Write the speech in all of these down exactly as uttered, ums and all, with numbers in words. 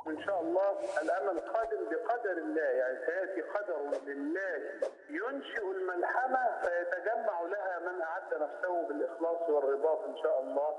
إن شاء الله الأمل قادم بقدر الله، يعني سيأتي قدر لله ينشئ الملحمة فيتجمع لها من أعد نفسه بالإخلاص والرباط إن شاء الله.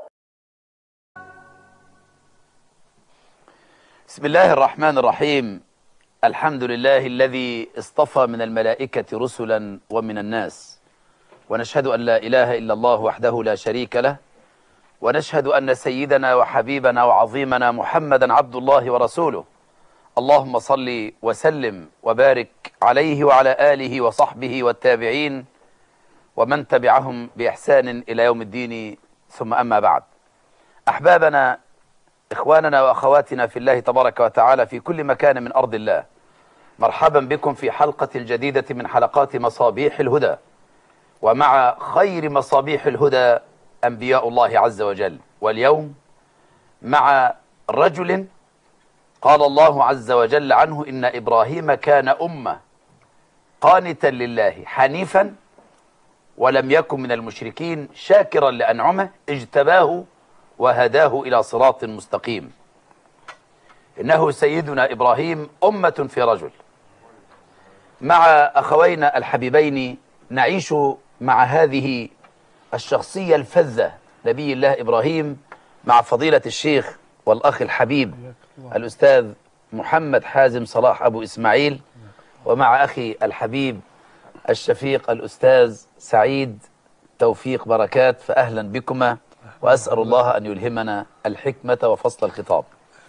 بسم الله الرحمن الرحيم. الحمد لله الذي اصطفى من الملائكة رسلا ومن الناس، ونشهد أن لا إله إلا الله وحده لا شريك له، ونشهد أن سيدنا وحبيبنا وعظيمنا محمدا عبد الله ورسوله. اللهم صل وسلم وبارك عليه وعلى آله وصحبه والتابعين ومن تبعهم بإحسان إلى يوم الدين، ثم أما بعد. أحبابنا، إخواننا وأخواتنا في الله تبارك وتعالى في كل مكان من أرض الله، مرحبا بكم في حلقة جديدة من حلقات مصابيح الهدى، ومع خير مصابيح الهدى أنبياء الله عز وجل. واليوم مع رجل قال الله عز وجل عنه: إن إبراهيم كان أمة قانتا لله حنيفا ولم يكن من المشركين شاكرا لأنعمه اجتباه وهداه إلى صراط مستقيم. إنه سيدنا إبراهيم أمة في رجل. مع أخوينا الحبيبين نعيش مع هذه الشخصية الفذة نبي الله إبراهيم، مع فضيلة الشيخ والأخ الحبيب الأستاذ محمد حازم صلاح أبو إسماعيل، ومع أخي الحبيب الشفيق الأستاذ سعيد توفيق بركات. فأهلا بكما، وأسأل الله أن يلهمنا الحكمة وفصل الخطاب.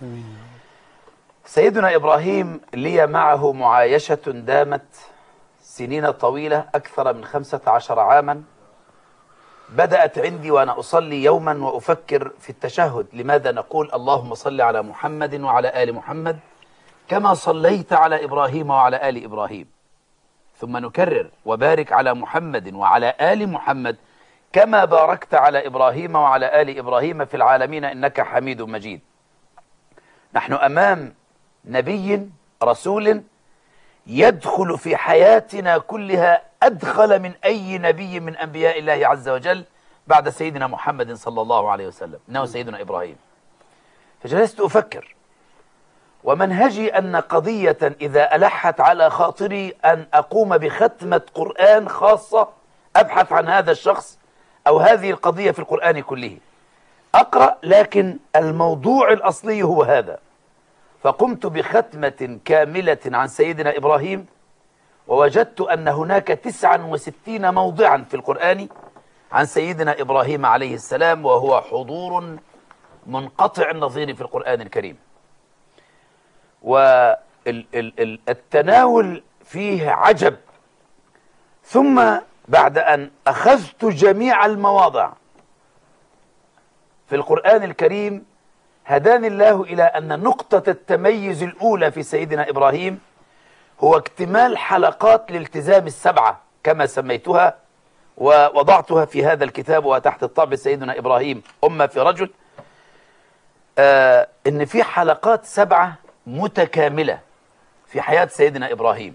سيدنا إبراهيم لي معه معايشة دامت سنين طويلة، أكثر من خمسة عشر عاما. بدأت عندي وأنا أصلي يوما وأفكر في التشهد: لماذا نقول اللهم صل على محمد وعلى آل محمد كما صليت على إبراهيم وعلى آل إبراهيم، ثم نكرر وبارك على محمد وعلى آل محمد كما باركت على إبراهيم وعلى آل إبراهيم في العالمين إنك حميد مجيد. نحن أمام نبي رسول يدخل في حياتنا كلها أدخل من أي نبي من أنبياء الله عز وجل بعد سيدنا محمد صلى الله عليه وسلم، إنه سيدنا إبراهيم. فجلست أفكر، ومنهجي أن قضية إذا ألحت على خاطري أن أقوم بختمة قرآن خاصة أبحث عن هذا الشخص أو هذه القضية في القرآن كله، أقرأ، لكن الموضوع الأصلي هو هذا. فقمت بختمة كاملة عن سيدنا إبراهيم، ووجدت أن هناك تسعا وستين موضعا في القرآن عن سيدنا إبراهيم عليه السلام، وهو حضور منقطع النظير في القرآن الكريم، والتناول فيه عجب. ثم بعد أن أخذت جميع المواضع في القرآن الكريم، هداني الله إلى أن نقطة التميز الأولى في سيدنا إبراهيم هو اكتمال حلقات الالتزام السبعة كما سميتها، ووضعتها في هذا الكتاب وتحت الطابع سيدنا إبراهيم أمة في رجل. آه إن في حلقات سبعة متكاملة في حياة سيدنا إبراهيم.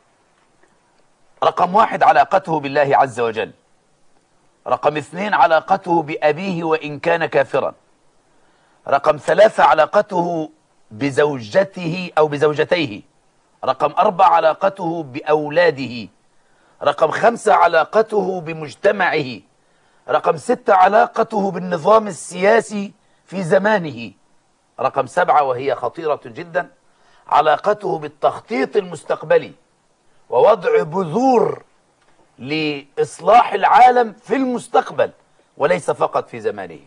رقم واحد: علاقته بالله عز وجل. رقم اثنين: علاقته بأبيه وإن كان كافرا. رقم ثلاثة: علاقته بزوجته أو بزوجتيه. رقم أربعة: علاقته بأولاده. رقم خمسة: علاقته بمجتمعه. رقم ستة: علاقته بالنظام السياسي في زمانه. رقم سبعة وهي خطيرة جدا: علاقته بالتخطيط المستقبلي ووضع بذور لإصلاح العالم في المستقبل وليس فقط في زمانه.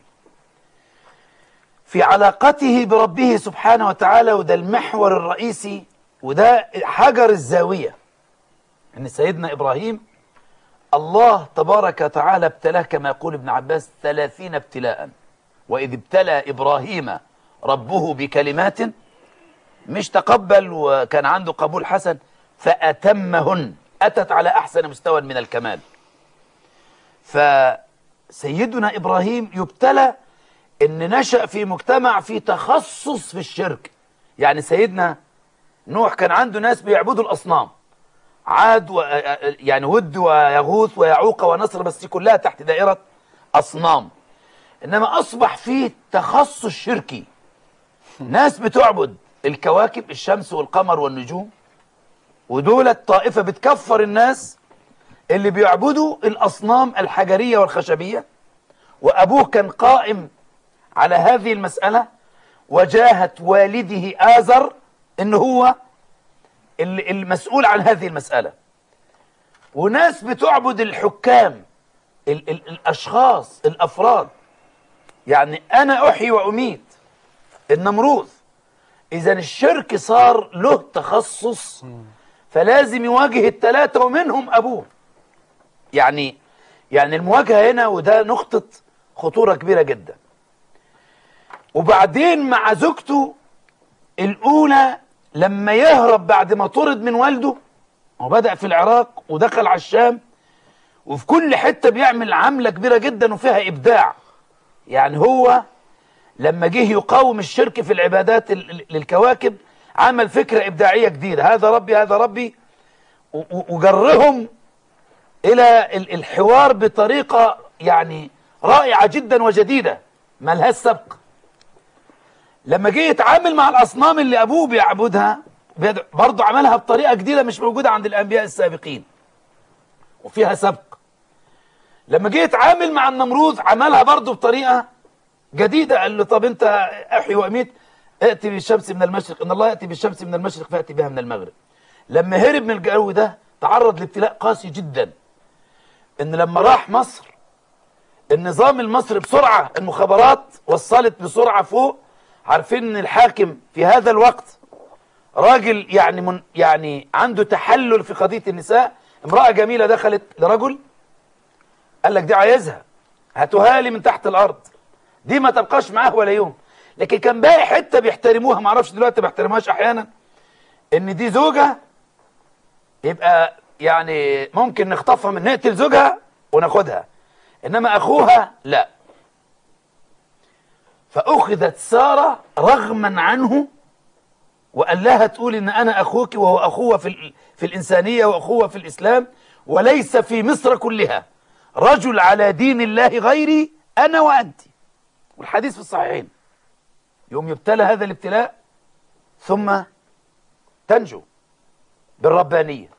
في علاقته بربه سبحانه وتعالى، وده المحور الرئيسي وده حجر الزاوية، ان سيدنا إبراهيم الله تبارك وتعالى ابتلاه كما يقول ابن عباس ثلاثين ابتلاء. وإذ ابتلى إبراهيم ربه بكلمات، مش تقبل وكان عنده قبول حسن، فأتمهن، أتت على أحسن مستوى من الكمال. فسيدنا إبراهيم يبتلى إن نشأ في مجتمع في تخصص في الشرك. يعني سيدنا نوح كان عنده ناس بيعبدوا الأصنام، عاد و... يعني ود ويغوث ويعوق ونصر، بس دي كلها تحت دائرة أصنام. إنما أصبح فيه تخصص شركي، ناس بتعبد الكواكب، الشمس والقمر والنجوم، ودولت طائفة بتكفر الناس اللي بيعبدوا الأصنام الحجرية والخشبية. وأبوه كان قائم على هذه المسألة، وجاهت والده آزر إن هو المسؤول عن هذه المسألة. وناس بتعبد الحكام، ال ال الأشخاص الأفراد، يعني أنا أحيي وأميت النمروذ. إذا الشرك صار له تخصص، فلازم يواجه الثلاثة ومنهم أبوه. يعني يعني المواجهة هنا، وده نقطة خطورة كبيرة جدا. وبعدين مع زوجته الأولى لما يهرب بعد ما طرد من والده، وبدأ في العراق ودخل على الشام، وفي كل حتة بيعمل عملة كبيرة جدا وفيها إبداع. يعني هو لما جه يقاوم الشرك في العبادات للكواكب عمل فكرة إبداعية جديدة، هذا ربي هذا ربي، وجرهم إلى الحوار بطريقة يعني رائعة جدا وجديدة ما لهاش سبق. لما جه يتعامل مع الأصنام اللي أبوه بيعبدها برضه عملها بطريقة جديدة مش موجودة عند الأنبياء السابقين وفيها سبق. لما جه يتعامل مع النمروذ عملها برضه بطريقة جديدة، قال له طب أنت أحيي وأميت، ائتي بالشمس من المشرق، إن الله يأتي بالشمس من المشرق فأتي بها من المغرب. لما هرب من الجو ده تعرض لابتلاء قاسي جدا، إن لما راح مصر النظام المصري بسرعة، المخابرات وصلت بسرعة فوق، عارفين إن الحاكم في هذا الوقت راجل يعني من يعني عنده تحلل في قضية النساء. امرأة جميلة دخلت لرجل قال لك دي عايزها، هاتوها لي من تحت الأرض، دي ما تبقاش معاه ولا يوم. لكن كان باقي حتة بيحترموها، ما اعرفش دلوقتي ما بيحترموهاش أحيانا، إن دي زوجة يبقى يعني ممكن نخطفها من نقتل زوجها وناخدها، إنما أخوها لا. فأخذت سارة رغما عنه وقال لها تقول إن أنا أخوك، وهو أخوة في, في الإنسانية وأخوة في الإسلام، وليس في مصر كلها رجل على دين الله غيري أنا وأنت. والحديث في الصحيحين. يوم يبتلى هذا الابتلاء ثم تنجو بالربانية.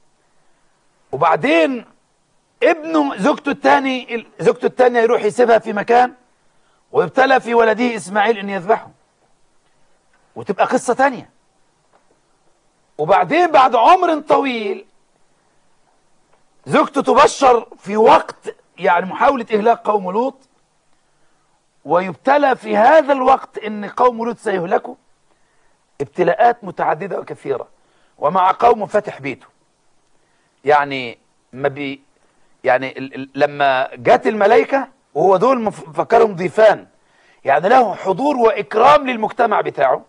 وبعدين ابنه زوجته الثاني زوجته الثانية يروح يسيبها في مكان ويبتلى في ولده إسماعيل أن يذبحه، وتبقى قصة تانية. وبعدين بعد عمر طويل زوجته تبشر في وقت يعني محاولة إهلاك قوم لوط، ويبتلى في هذا الوقت أن قوم لوط سيهلكوا ابتلاءات متعددة وكثيرة، ومع قوم فتح بيته. يعني ما بي يعني ال ال لما جات الملائكة وهو دول مفكرهم ضيفان، يعني له حضور وإكرام للمجتمع بتاعه.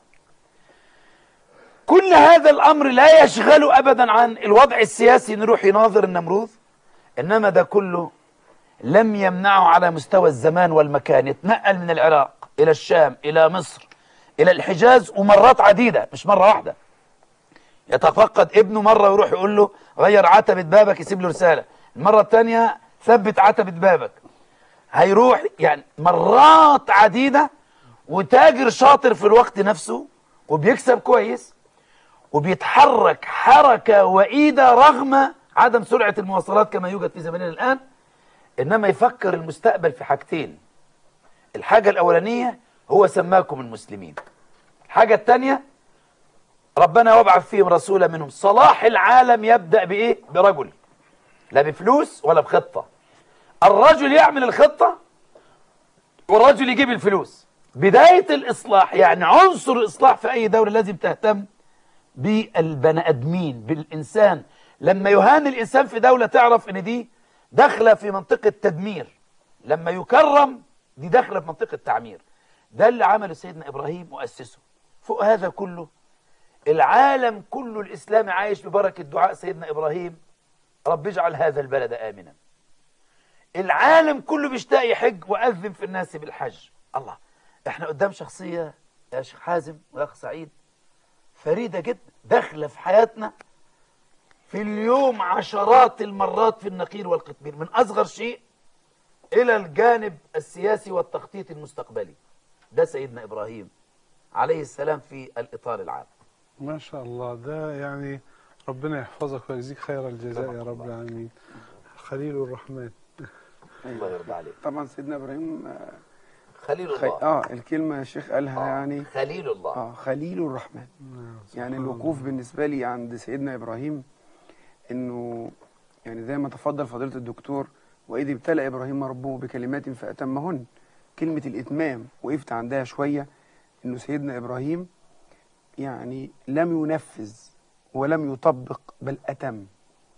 كل هذا الأمر لا يشغله أبدا عن الوضع السياسي نروح يناظر النمروذ، إنما ده كله لم يمنعه على مستوى الزمان والمكان. يتنقل من العراق إلى الشام إلى مصر إلى الحجاز، ومرات عديدة مش مرة واحدة. يتفقد ابنه مرة ويروح يقول له غير عتبة بابك، يسيب له رسالة. المرة الثانية ثبت عتبة بابك، هيروح يعني مرات عديدة. وتاجر شاطر في الوقت نفسه وبيكسب كويس وبيتحرك حركة وإيدة رغم عدم سرعة المواصلات كما يوجد في زماننا الآن. إنما يفكر المستقبل في حاجتين. الحاجة الأولانية هو سماكم المسلمين. الحاجة الثانية ربنا وابعث فيهم رسولا منهم. صلاح العالم يبدأ بإيه؟ برجل، لا بفلوس ولا بخطة. الرجل يعمل الخطة والرجل يجيب الفلوس. بداية الإصلاح يعني عنصر الإصلاح في أي دولة لازم تهتم بالبني آدمين، بالإنسان. لما يهان الإنسان في دولة تعرف إن دي داخلة في منطقة تدمير، لما يكرم دي داخلة في منطقة تعمير. ده اللي عمله سيدنا إبراهيم وأسسه. فوق هذا كله العالم كله الإسلامي عايش ببركة دعاء سيدنا إبراهيم، رب اجعل هذا البلد آمنا. العالم كله بيشتاق يحج وأذن في الناس بالحج. الله، احنا قدام شخصية يا شيخ حازم ويا أخ سعيد فريدة جدا، داخلة في حياتنا في اليوم عشرات المرات في النقير والقطمير، من أصغر شيء إلى الجانب السياسي والتخطيط المستقبلي. ده سيدنا إبراهيم عليه السلام في الإطار العام. ما شاء الله، ده يعني ربنا يحفظك ويجزيك خير الجزاء يا رحمة رب الله. العالمين. خليل الرحمن. الله يرضى عليك. طبعا سيدنا ابراهيم آه، خليل خي... الله. اه الكلمه يا شيخ قالها آه. يعني خليل الله. اه خليل الرحمن. نعم، يعني سبحان الوقوف الله. بالنسبه لي عند سيدنا ابراهيم انه يعني زي ما تفضل فضيله الدكتور، واذ ابتلى ابراهيم ربه بكلمات فاتمهن. كلمه الاتمام وقفت عندها شويه، انه سيدنا ابراهيم يعني لم ينفذ ولم يطبق بل اتم.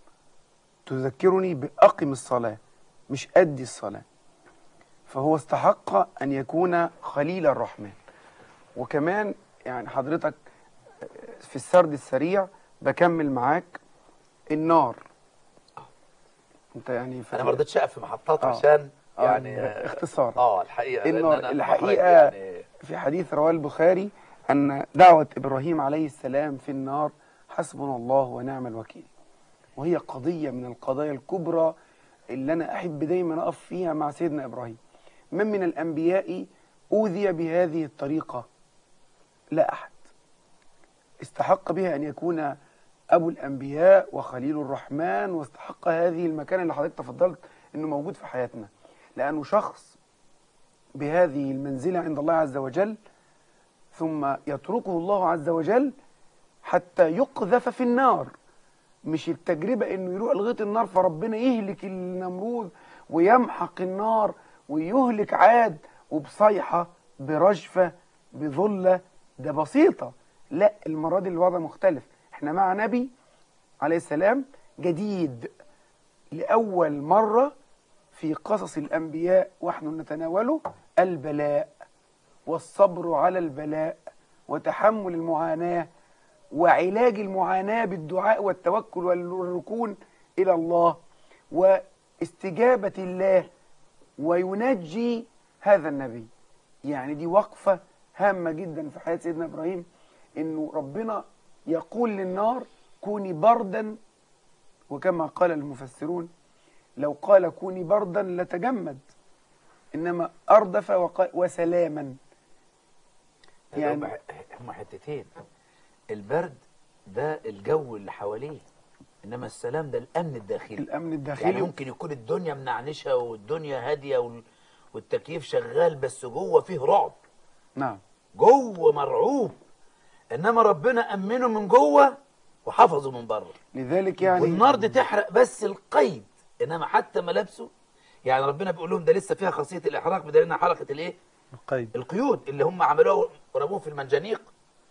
تذكرني باقم الصلاه مش ادي الصلاه. فهو استحق ان يكون خليل الرحمن. وكمان يعني حضرتك في السرد السريع بكمل معاك النار. انت يعني أنا ما رضيتش أقف في محطات آه. عشان آه، يعني اختصار. اه الحقيقة لأن النار أنا الحقيقة محرج يعني. في حديث رواه البخاري أن دعوة إبراهيم عليه السلام في النار حسبنا الله ونعم الوكيل. وهي قضية من القضايا الكبرى اللي أنا أحب دايما أقف فيها مع سيدنا إبراهيم. من من الأنبياء أوذي بهذه الطريقة؟ لا أحد استحق بها أن يكون أبو الأنبياء وخليل الرحمن، واستحق هذه المكانة اللي حضرتك تفضلت أنه موجود في حياتنا، لأنه شخص بهذه المنزلة عند الله عز وجل، ثم يتركه الله عز وجل حتى يقذف في النار. مش التجربة انه يروح لغاية النار فربنا يهلك النمرود ويمحق النار ويهلك عاد وبصيحة برجفة بظلة، ده بسيطة. لا، المرة دي الوضع مختلف. احنا مع نبي عليه السلام جديد لأول مرة في قصص الأنبياء ونحن نتناوله، البلاء والصبر على البلاء وتحمل المعاناة وعلاج المعاناة بالدعاء والتوكل والركون إلى الله واستجابة الله وينجي هذا النبي. يعني دي وقفة هامة جدا في حياة سيدنا إبراهيم، إنه ربنا يقول للنار كوني بردا، وكما قال المفسرون لو قال كوني بردا لتجمد، إنما أردف وقال وسلاما. يعني هم حتتين، البرد ده الجو اللي حواليه، انما السلام ده الامن الداخلي. الامن الداخلي يعني ممكن يكون الدنيا منعنشه والدنيا هاديه وال... والتكييف شغال، بس جوه فيه رعب. نعم، جوه مرعوب، انما ربنا امنه من جوه وحفظه من بره. لذلك يعني والنار دي تحرق بس القيد، انما حتى ملابسه يعني ربنا بيقول لهم ده لسه فيها خاصيه الاحراق، بدل انها حلقه الايه؟ القيد. القيود اللي هم عملوها ورموه في المنجنيق.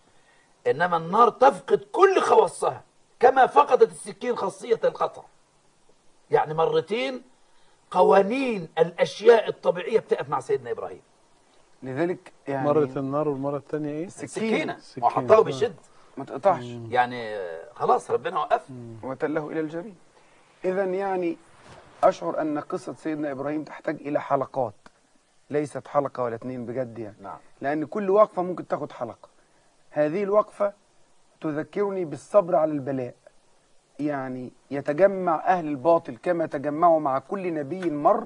انما النار تفقد كل خواصها كما فقدت السكين خاصيه القطع. يعني مرتين قوانين الاشياء الطبيعيه بتقف مع سيدنا ابراهيم. لذلك يعني مرة النار والمرة الثانية ايه؟ السكينه السكينة. وحطها بشد ما تقطعش يعني خلاص ربنا وقف. وتله الى الجبين. اذا يعني اشعر ان قصه سيدنا ابراهيم تحتاج الى حلقات، ليست حلقه ولا اتنين بجد يعني. نعم. لان كل وقفه ممكن تاخد حلقه. هذه الوقفه تذكرني بالصبر على البلاء. يعني يتجمع اهل الباطل كما تجمعوا مع كل نبي مر،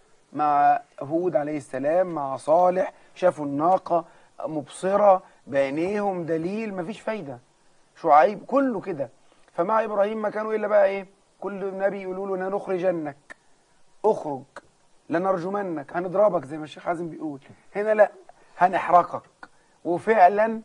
مع هود عليه السلام، مع صالح، شافوا الناقه مبصره بعينيهم دليل، مفيش فايده. شعيب كله كده. فمع ابراهيم ما كانوا الا بقى ايه؟ كل نبي يقولوا له لنخرجنك، اخرج، لنرجمنك، هنضربك زي ما الشيخ حازم بيقول. هنا لا، هنحرقك. وفعلا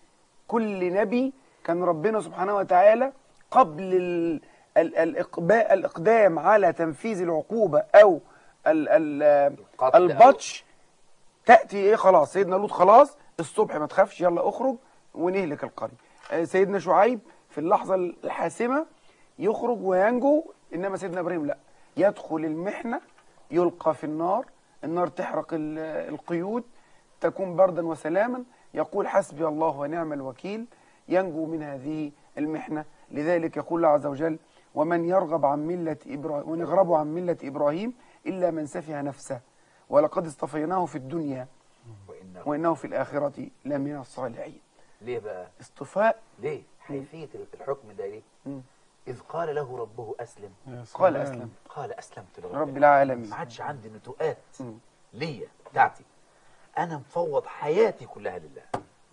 كل نبي كان ربنا سبحانه وتعالى قبل ال ال الإقباء الإقدام على تنفيذ العقوبة أو ال ال البطش، تأتي إيه؟ خلاص سيدنا لوط خلاص الصبح ما تخافش يلا أخرج ونهلك القرية. سيدنا شعيب في اللحظة الحاسمة يخرج وينجو. إنما سيدنا إبراهيم لا، يدخل المحنة، يلقى في النار، النار تحرق القيود، تكون بردا وسلاما، يقول حسبي الله ونعم الوكيل، ينجو من هذه المحنة. لذلك يقول الله عز وجل ومن يرغب عن ملة إبراهيم ونغرب عن ملة إبراهيم إلا من سفه نفسه ولقد اصطفيناه في الدنيا وإنه, وإنه في الآخرة لمن الصالحين. ليه بقى؟ اصطفاء. ليه؟ حيثية الحكم ده ليه؟ إذ قال له ربه أسلم قال أسلم قال أسلمت لرب رب العالمين. ما عادش عندي نتوءات ليا بتاعتي، أنا مفوض حياتي كلها لله.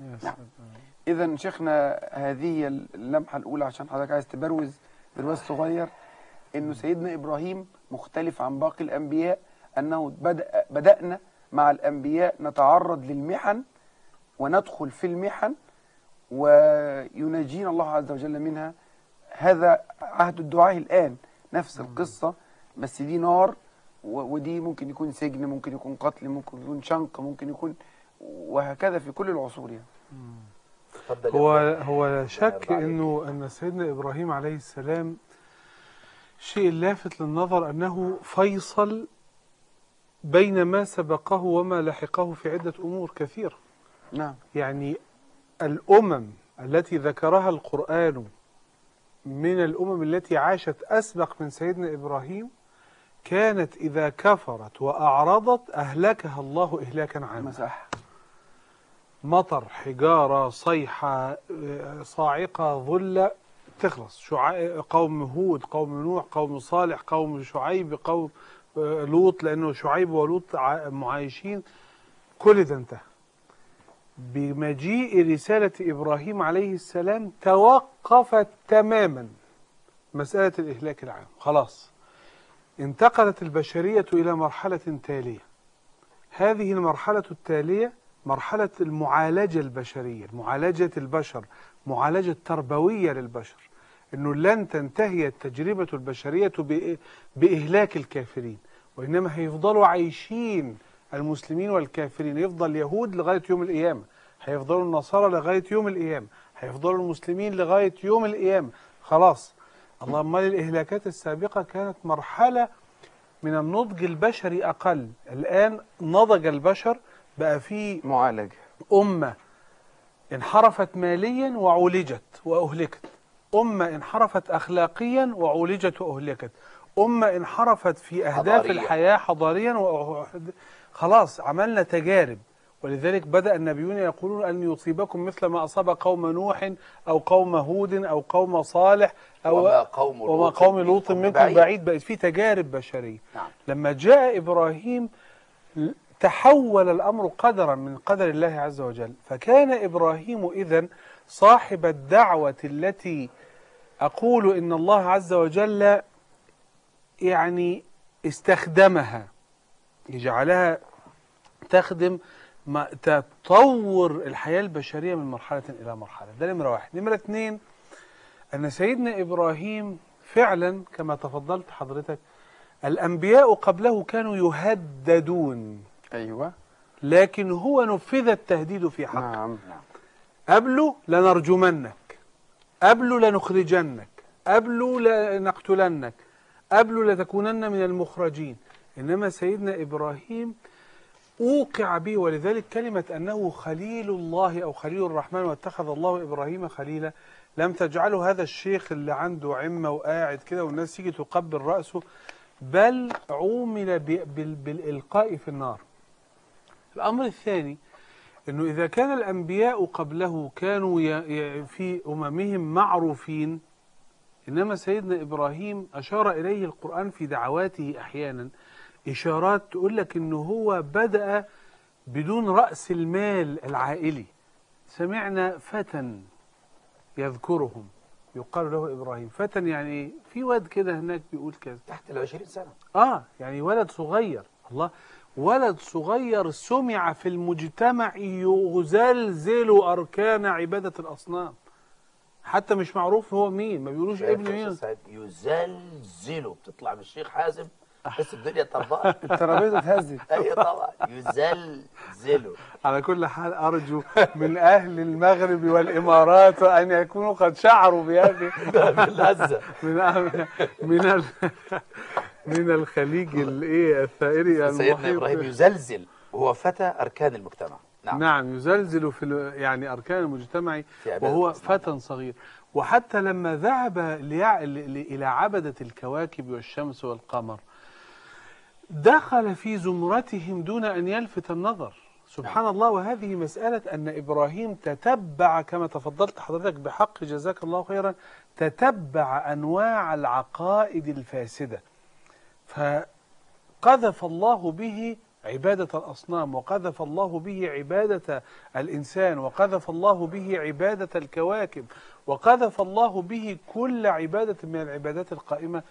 يا سلام. إذا شيخنا هذه هي اللمحة الأولى عشان حضرتك عايز تبروز برواز صغير إنه سيدنا إبراهيم مختلف عن باقي الأنبياء، أنه بدأ بدأنا مع الأنبياء نتعرض للمحن وندخل في المحن وينجينا الله عز وجل منها. هذا عهد الدعاء الآن، نفس القصة بس دي نار ودي ممكن يكون سجن، ممكن يكون قتل، ممكن يكون شنق، ممكن يكون، وهكذا في كل العصور يعني. هو هو لا شك انه ان سيدنا ابراهيم عليه السلام الشيء اللافت للنظر انه فيصل بين ما سبقه وما لحقه في عدة امور كثيرة. نعم. يعني الامم التي ذكرها القرآن من الامم التي عاشت اسبق من سيدنا ابراهيم كانت اذا كفرت واعرضت اهلكها الله اهلاكا عاما. مسح مطر، حجارة، صيحة، صاعقة، ظلة، تخلص. شعا... قوم هود، قوم نوح، قوم صالح، قوم شعيب، قوم لوط، لأنه شعيب ولوط معايشين، كل ده انتهى. بمجيء رسالة إبراهيم عليه السلام توقفت تماما مسألة الإهلاك العام، خلاص انتقلت البشرية إلى مرحلة تالية. هذه المرحلة التالية مرحلة المعالجة البشرية، معالجة البشر، معالجة تربوية للبشر، أنه لن تنتهي التجربة البشرية بإهلاك الكافرين، وإنما هيفضلوا عايشين المسلمين والكافرين. يفضل اليهود لغاية يوم القيامة، هيفضلوا النصارى لغاية يوم القيامة، هيفضلوا المسلمين لغاية يوم القيامة. خلاص. اللهم الإهلاكات السابقة كانت مرحلة من النضج البشري أقل. الآن نضج البشر، بقى في معالجة. أمة انحرفت ماليا وعولجت وأهلكت، أمة انحرفت أخلاقيا وعولجت وأهلكت، أمة انحرفت في أهداف حضاريا. الحياة حضاريا و... خلاص عملنا تجارب. ولذلك بدأ النبيون يقولون أن يصيبكم مثل ما أصاب قوم نوح أو قوم هود أو قوم صالح أو وما قوم لوط, وما قوم لوط منكم بعيد. بعيد. بقت في تجارب بشرية. نعم. لما جاء إبراهيم تحول الأمر قدرا من قدر الله عز وجل، فكان إبراهيم إذن صاحب الدعوة التي أقول إن الله عز وجل يعني استخدمها، يجعلها تخدم ما تطور الحياة البشرية من مرحلة إلى مرحلة. ده نمرة واحد. نمرة اثنين، أن سيدنا إبراهيم فعلا كما تفضلت حضرتك الأنبياء قبله كانوا يهددون. أيوة. لكن هو نفذ التهديد في حقه. نعم. قبله لنرجمنك، قبله لنخرجنك، قبله لنقتلنك، قبله لتكونن من المخرجين. إنما سيدنا إبراهيم أوقع به، ولذلك كلمة أنه خليل الله أو خليل الرحمن واتخذ الله إبراهيم خليلا لم تجعله هذا الشيخ اللي عنده عمة وقاعد كده والناس تيجي تقبل رأسه، بل عومل بالإلقاء في النار. الأمر الثاني أنه إذا كان الأنبياء قبله كانوا في أممهم معروفين، إنما سيدنا إبراهيم أشار إليه القرآن في دعواته أحيانا إشارات تقول لك أنه هو بدأ بدون رأس المال العائلي. سمعنا فتى يذكرهم يقال له إبراهيم. فتى يعني في واد كده هناك بيقول كذا تحت العشرين سنة. آه يعني ولد صغير. الله، ولد صغير سمع في المجتمع يزلزل أركان عبادة الأصنام، حتى مش معروف هو مين، ما بيقولوش ابن مين. يزلزله بتطلع من الشيخ حازم بس الدنيا طبقت الترابيزه اتهزت. اي طبعا يزلزله. على كل حال ارجو من اهل المغرب والامارات ان يكونوا قد شعروا بهذه اللذه من من من الخليج الايه الثائري سيدنا ابراهيم يزلزل وهو فتى اركان المجتمع. نعم, نعم يزلزل في يعني اركان المجتمع وهو فتى صغير. وحتى لما ذهب الى عبده الكواكب والشمس والقمر دخل في زمرتهم دون أن يلفت النظر. سبحان الله. وهذه مسألة أن إبراهيم تتبع كما تفضلت حضرتك بحق جزاك الله خيرا، تتبع أنواع العقائد الفاسدة، فقذف الله به عبادة الأصنام، وقذف الله به عبادة الإنسان، وقذف الله به عبادة الكواكب، وقذف الله به كل عبادة من العبادات القائمة.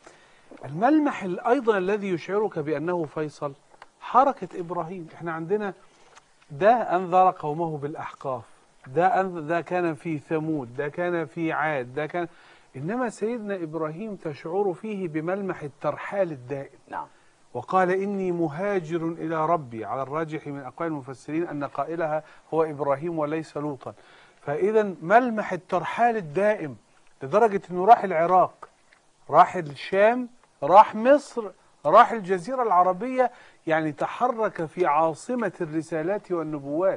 الملمح أيضا الذي يشعرك بأنه فيصل حركة إبراهيم. احنا عندنا ده أنذر قومه بالأحقاف، ده ده كان في ثمود، ده كان في عاد، ده كان، إنما سيدنا إبراهيم تشعر فيه بملمح الترحال الدائم. نعم. وقال إني مهاجر إلى ربي، على الراجح من أقوال المفسرين أن قائلها هو إبراهيم وليس لوطا. فإذا ملمح الترحال الدائم لدرجة أنه راح العراق، راح الشام، راح مصر، راح الجزيرة العربية، يعني تحرك في عاصمة الرسالات والنبوات.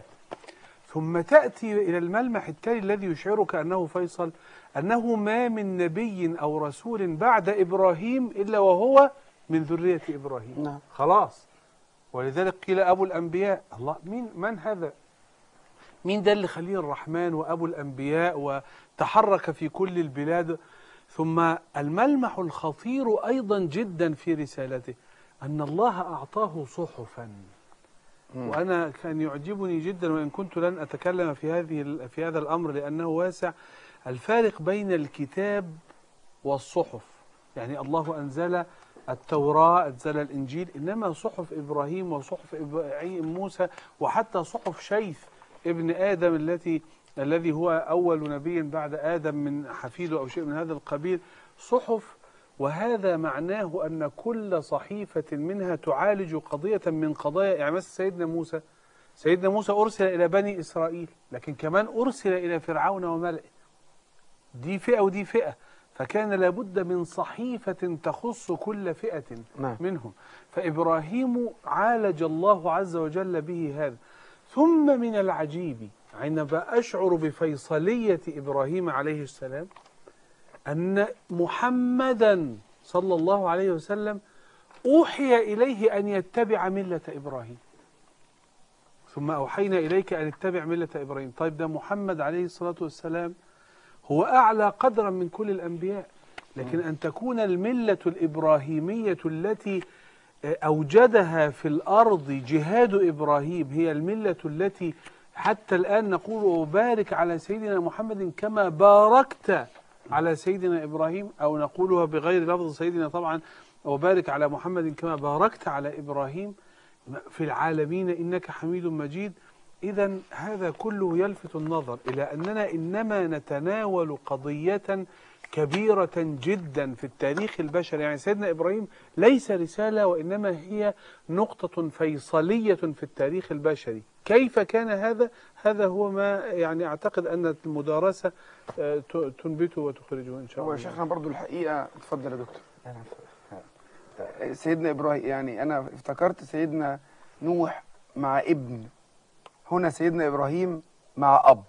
ثم تأتي إلى الملمح التالي الذي يشعرك أنه فيصل، أنه ما من نبي أو رسول بعد إبراهيم إلا وهو من ذرية إبراهيم. نعم. خلاص. ولذلك قيل أبو الأنبياء. الله، مين من هذا؟ مين ده اللي خليل الرحمن وأبو الأنبياء وتحرك في كل البلاد؟ ثم الملمح الخطير أيضا جدا في رسالته أن الله أعطاه صحفا. وأنا كان يعجبني جدا، وإن كنت لن أتكلم في هذه في هذا الأمر لأنه واسع، الفارق بين الكتاب والصحف. يعني الله أنزل التوراة، أنزل الإنجيل، إنما صحف إبراهيم وصحف موسى وحتى صحف شيث ابن آدم التي الذي هو أول نبي بعد آدم من حفيده أو شيء من هذا القبيل، صحف. وهذا معناه أن كل صحيفة منها تعالج قضية من قضايا. يعني مثل سيدنا موسى، سيدنا موسى أرسل إلى بني إسرائيل، لكن كمان أرسل إلى فرعون وملئه، دي فئة ودي فئة، فكان لابد من صحيفة تخص كل فئة منهم. فإبراهيم عالج الله عز وجل به هذا. ثم من العجيب عندما أشعر بفيصلية إبراهيم عليه السلام أن محمدا صلى الله عليه وسلم أوحي إليه أن يتبع ملة إبراهيم. ثم أوحينا إليك أن اتبع ملة إبراهيم. طيب ده محمد عليه الصلاة والسلام هو أعلى قدرا من كل الأنبياء، لكن أن تكون الملة الإبراهيمية التي أوجدها في الأرض جهاد إبراهيم هي الملة التي حتى الآن نقول وبارك على سيدنا محمد كما باركت على سيدنا إبراهيم، أو نقولها بغير لفظ سيدنا طبعا، وبارك على محمد كما باركت على إبراهيم في العالمين إنك حميد مجيد. إذا هذا كله يلفت النظر إلى أننا إنما نتناول قضية كبيرة جدا في التاريخ البشري. يعني سيدنا إبراهيم ليس رسالة، وإنما هي نقطة فيصلية في التاريخ البشري. كيف كان هذا؟ هذا هو ما يعني أعتقد أن المدارسة تنبته وتخرجه إن شاء الله. هو شيخنا برضو الحقيقة، اتفضل يا دكتور. سيدنا إبراهيم، يعني أنا افتكرت سيدنا نوح مع ابن، هنا سيدنا إبراهيم مع أب.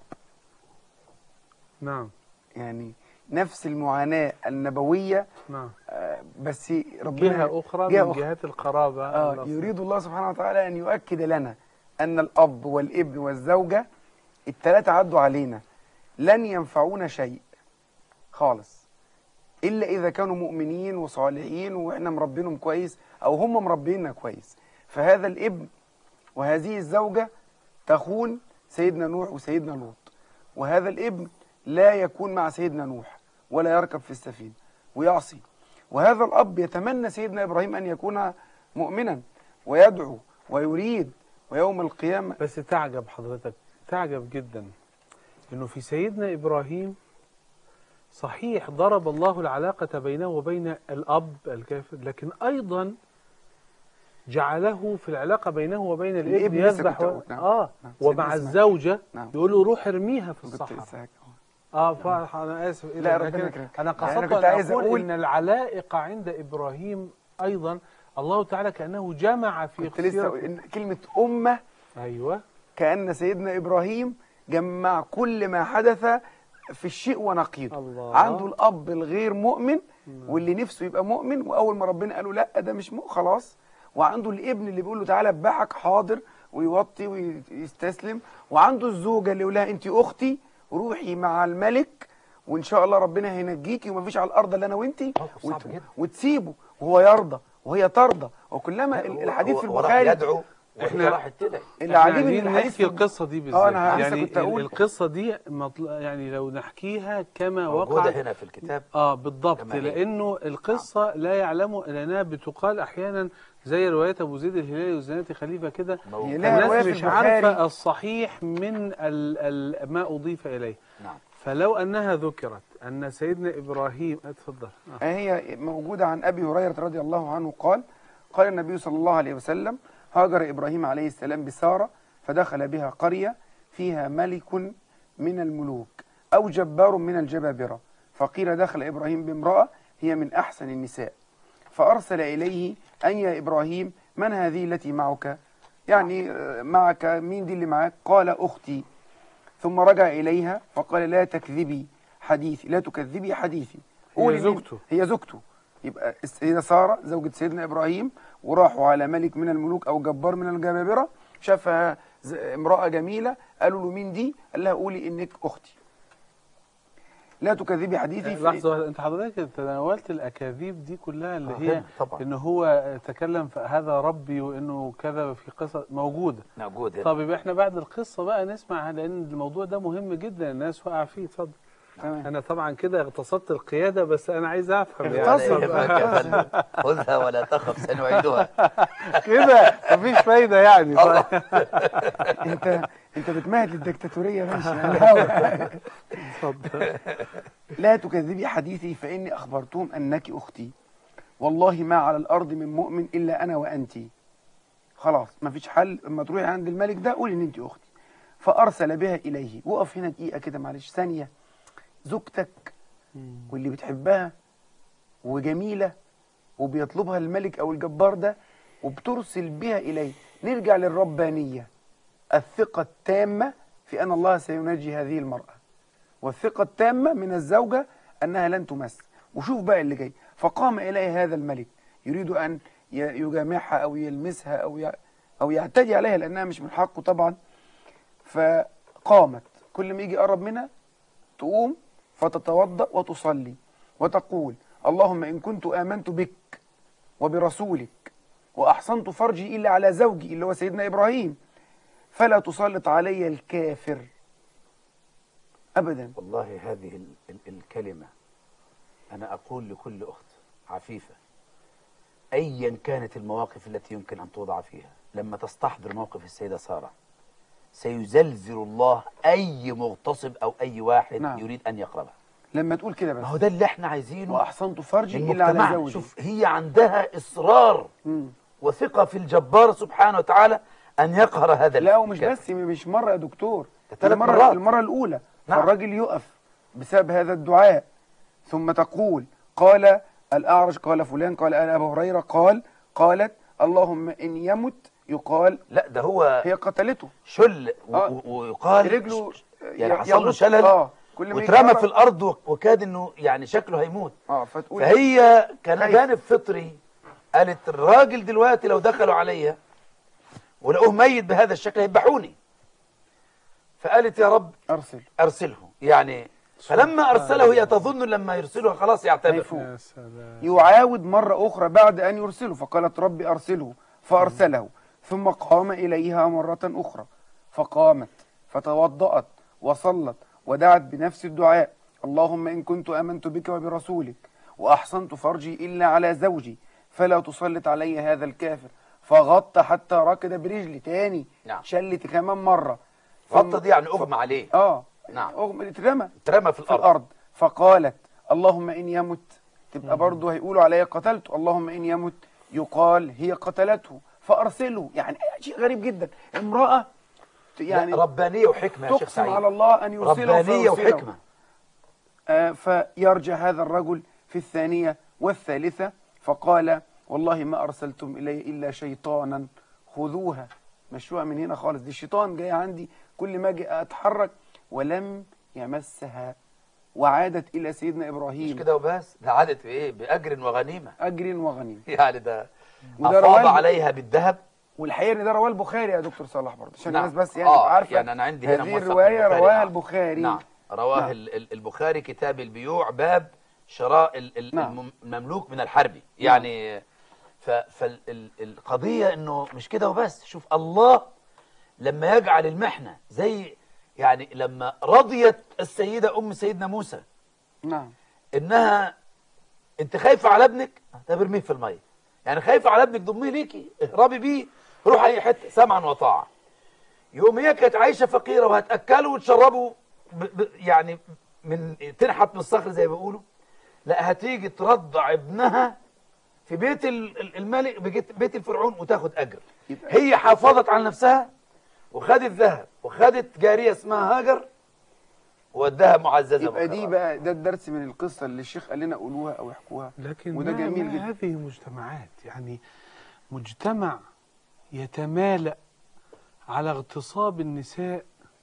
نعم. يعني نفس المعاناة النبوية. نعم. آه بس ربنا جهة أخرى جهة من أخرى. جهات القرابة. آه يريد الله سبحانه وتعالى أن يؤكد لنا أن الأب والابن والزوجة الثلاثة عدوا علينا لن ينفعونا شيء خالص إلا إذا كانوا مؤمنين وصالحين وإحنا مربينهم كويس أو هم مربيننا كويس. فهذا الابن وهذه الزوجة تخون سيدنا نوح وسيدنا لوط، وهذا الابن لا يكون مع سيدنا نوح ولا يركب في السفينة ويعصي، وهذا الأب يتمنى سيدنا إبراهيم أن يكون مؤمنا ويدعو ويريد، ويوم القيامة. بس تعجب حضرتك، تعجب جدا إنه في سيدنا إبراهيم صحيح ضرب الله العلاقة بينه وبين الأب الكافر، لكن أيضا جعله في العلاقة بينه وبين الابن يذبح و... نعم. آه نعم. ومع الزوجة. نعم. يقول له روح ارميها في الصحراء. اه فأنا آسف، لا لكن أنا قصدت أن أقول, أقول إن العلائق عند إبراهيم أيضا الله تعالى كأنه جمع في كنت لسه إن كلمة أمة. أيوة. كأن سيدنا إبراهيم جمع كل ما حدث في الشيء ونقيضه. الله. عنده الأب الغير مؤمن واللي نفسه يبقى مؤمن، وأول ما ربنا قال له لا ده مش مؤمن خلاص. وعنده الابن اللي بيقول له تعالى اذبحك، حاضر، ويوطي ويستسلم. وعنده الزوجة اللي يقول لها أنت أختي روحي مع الملك وإن شاء الله ربنا هينجيكي ومفيش على الأرض إلا أنا وأنتي، وت... وتسيبه وهو يرضى وهي ترضى. وكلما الحديث في البخاري يدعو وهي راحت تدعي. اللي عاجبني عايزين من الحديث نحكي القصه دي بالذات. اه انا لسه يعني كنت اقول القصه دي مطل... يعني لو نحكيها كما وقعت موجوده هنا في الكتاب. اه بالضبط، لانه القصه لا يعلم لانها بتقال احيانا زي روايه ابو زيد الهلالي وزناتي خليفه كده، الناس مش عارفه الصحيح من ال ال ما اضيف اليه. نعم. فلو انها ذكرت ان سيدنا ابراهيم اتفضل. آه. هي موجوده عن ابي هريره رضي الله عنه قال قال النبي صلى الله عليه وسلم: هاجر إبراهيم عليه السلام بسارة فدخل بها قرية فيها ملك من الملوك أو جبار من الجبابرة، فقيل دخل إبراهيم بامرأة هي من أحسن النساء، فأرسل إليه: أن يا إبراهيم من هذه التي معك؟ يعني معك مين دي اللي معك؟ قال: أختي. ثم رجع إليها فقال: لا تكذبي حديثي، لا تكذبي حديثي. هي زوجته. هي زوجته. يبقى هي سارة زوجة سيدنا إبراهيم، وراحوا على ملك من الملوك أو جبار من الجبابرة، شافها امرأة جميلة، قالوا له: مين دي؟ قال لها: قولي إنك أختي. لا تكذبي حديثي. لحظة، أنت حضرتك تناولت الأكاذيب دي كلها اللي هي إن هو تكلم هذا ربي وإنه كذا في قصة موجودة. موجودة. طب يبقى إحنا بعد القصة بقى نسمع، لأن الموضوع ده مهم جدا الناس واقعة فيه. اتفضل. أنا طبعا كده اغتصبت القيادة، بس أنا عايز أفهم يعني. خذها ولا تخف سنعيدها. كده مفيش فايدة يعني. أنت أنت بتمهد للدكتاتورية ماشي. اتفضل. لا تكذبي حديثي فإني أخبرتهم أنك أختي، والله ما على الأرض من مؤمن إلا أنا وأنت. خلاص مفيش حل، اما تروحي عند الملك ده قولي إن أنت أختي. فأرسل بها إليه. وقف هنا دقيقة كده معلش ثانية. زوجتك واللي بتحبها وجميلة وبيطلبها الملك أو الجبار ده وبترسل بها إليه. نرجع للربانية، الثقة التامة في أن الله سينجي هذه المرأة، والثقة التامة من الزوجة أنها لن تمس. وشوف بقى اللي جاي. فقام إليه هذا الملك يريد أن يجامعها أو يلمسها أو أو يعتدي عليها لأنها مش من حقه طبعا. فقامت كل ما يجي يقرب منها تقوم فتتوضأ وتصلي وتقول: اللهم إن كنت آمنت بك وبرسولك وأحصنت فرجي إلا على زوجي اللي هو سيدنا إبراهيم فلا تسلط علي الكافر أبدا. والله هذه ال ال الكلمة أنا أقول لكل أخت عفيفة أيا كانت المواقف التي يمكن أن توضع فيها، لما تستحضر موقف السيدة سارة سيزلزل الله أي مغتصب أو أي واحد نعم. يريد أن يقربها. لما تقول كده بس ما هو ده اللي احنا عايزينه. وأحصنت فرجي إلا على زوجي. شوف هي عندها إصرار مم. وثقة في الجبار سبحانه وتعالى أن يقهر هذا. لا ومش بس مش مرة يا دكتور، المرة, مرات. المرة الأولى نعم. فالراجل يقف بسبب هذا الدعاء، ثم تقول: قال الأعرج قال فلان قال أنا أبو هريرة قال قالت: اللهم إن يمت يقال لا ده هو هي قتلته شل آه. ويقال رجله يعني حصل له شلل آه. واترمى في الأرض وكاد إنه يعني شكله هيموت. آه فتقول فهي كان جانب فطري. قالت الراجل دلوقتي لو دخلوا عليا ولقوه ميت بهذا الشكل هيذبحوني، فقالت يا رب أرسل أرسله. يعني فلما أرسله هي تظن لما يرسله خلاص يعتبر. يعاود مرة أخرى بعد أن يرسله فقالت ربي أرسله فأرسله. ثم قام إليها مرة أخرى فقامت فتوضأت وصلت ودعت بنفس الدعاء: اللهم إن كنت آمنت بك وبرسولك وأحصنت فرجي إلا على زوجي فلا تسلط علي هذا الكافر. فغط حتى ركض برجلي تاني نعم. شلت كمان مرة. غط دي يعني أغمى عليه. آه نعم. أغمى اترمى اترمى في, في الأرض. الأرض. فقالت: اللهم إن يمت تبقى برضه هيقولوا عليا قتلته، اللهم إن يمت يقال هي قتلته فأرسله. يعني شيء غريب جدا. امرأة يعني ربانية وحكمة يا شيخ سعيد. على الله أن يرسله ربانية وحكمة. آه فيرجع هذا الرجل في الثانية والثالثة فقال: والله ما أرسلتم إلي إلا شيطانا خذوها مشوها من هنا خالص، دي الشيطان جاي عندي كل ما أجي أتحرك. ولم يمسها وعادت إلى سيدنا إبراهيم. مش كده وبس، ده عادت بإيه؟ بأجر وغنيمة. أجر وغنيمة يعني ده أفاض عليها بالذهب. والحقيقة إن ده رواه البخاري يا دكتور صلاح برضه عشان نعم. الناس بس يعني آه عارفة. يعني أنا عندي هنا هذه الرواية رواها البخاري. نعم رواه نعم. البخاري كتاب البيوع باب شراء نعم. المملوك من الحربي يعني. فالقضية انه مش كده وبس. شوف الله لما يجعل المحنة زي يعني لما رضيت السيدة ام سيدنا موسى نعم. انها انت خايفة على ابنك، طب ارميه في المية. يعني خايفة على ابنك ضميه ليكي، اهربي بيه، روح اي حتة، سمعا وطاعة. يوم هي كانت عايشة فقيرة وهتأكلوا وتشربوا ب... ب... يعني من تنحت من الصخر زي ما بيقولوا، لا هتيجي ترضع ابنها في بيت الملك، بيت الفرعون، وتاخد اجر. هي حافظت على نفسها وخدت ذهب وخدت جاريه اسمها هاجر ووداها معززه. يبقى دي بقى ده الدرس من القصه اللي الشيخ قال لنا قولوها او احكوها. لكن وده ما جميل ما جدا. هذه مجتمعات، يعني مجتمع يتمالأ على اغتصاب النساء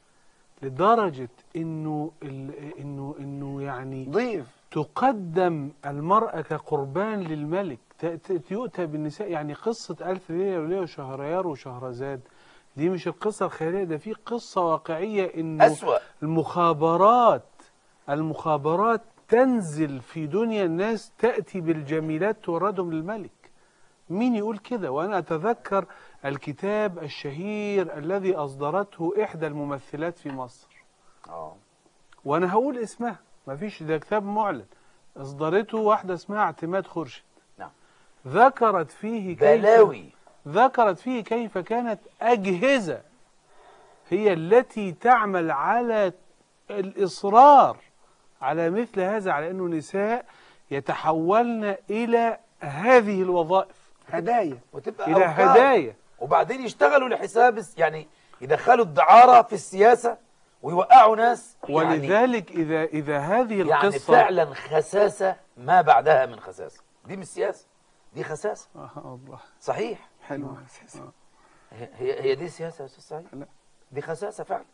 لدرجه انه انه انه يعني ضيف تقدم المرأة كقربان للملك، يؤتى بالنساء. يعني قصة ألف ليلة وليلة وشهريار وشهرزاد دي مش القصة الخيالية، ده في قصة واقعية إنه أسوأ. المخابرات المخابرات تنزل في دنيا الناس، تأتي بالجميلات توردهم للملك. مين يقول كده؟ وأنا أتذكر الكتاب الشهير الذي أصدرته إحدى الممثلات في مصر، اه وأنا هقول اسمها، ما فيش، ده كتاب معلن، اصدرته واحده اسمها اعتماد خورشيد. نعم. ذكرت فيه كيف بلاوي ذكرت فيه كيف كانت اجهزه هي التي تعمل على الاصرار على مثل هذا، على انه نساء يتحولن الى هذه الوظائف، هدايا وتبقى الى أوكار. هدايا، وبعدين يشتغلوا لحساب، يعني يدخلوا الدعارة في السياسة ويوقعوا ناس. ولذلك يعني اذا اذا هذه القصه يعني فعلا خساسة ما بعدها من خساسة. دي مش سياسة، دي خساسة. آه الله. صحيح. حلوه. هي هي دي سياسة يا استاذ سعيد؟ لا، دي خساسة فعلا.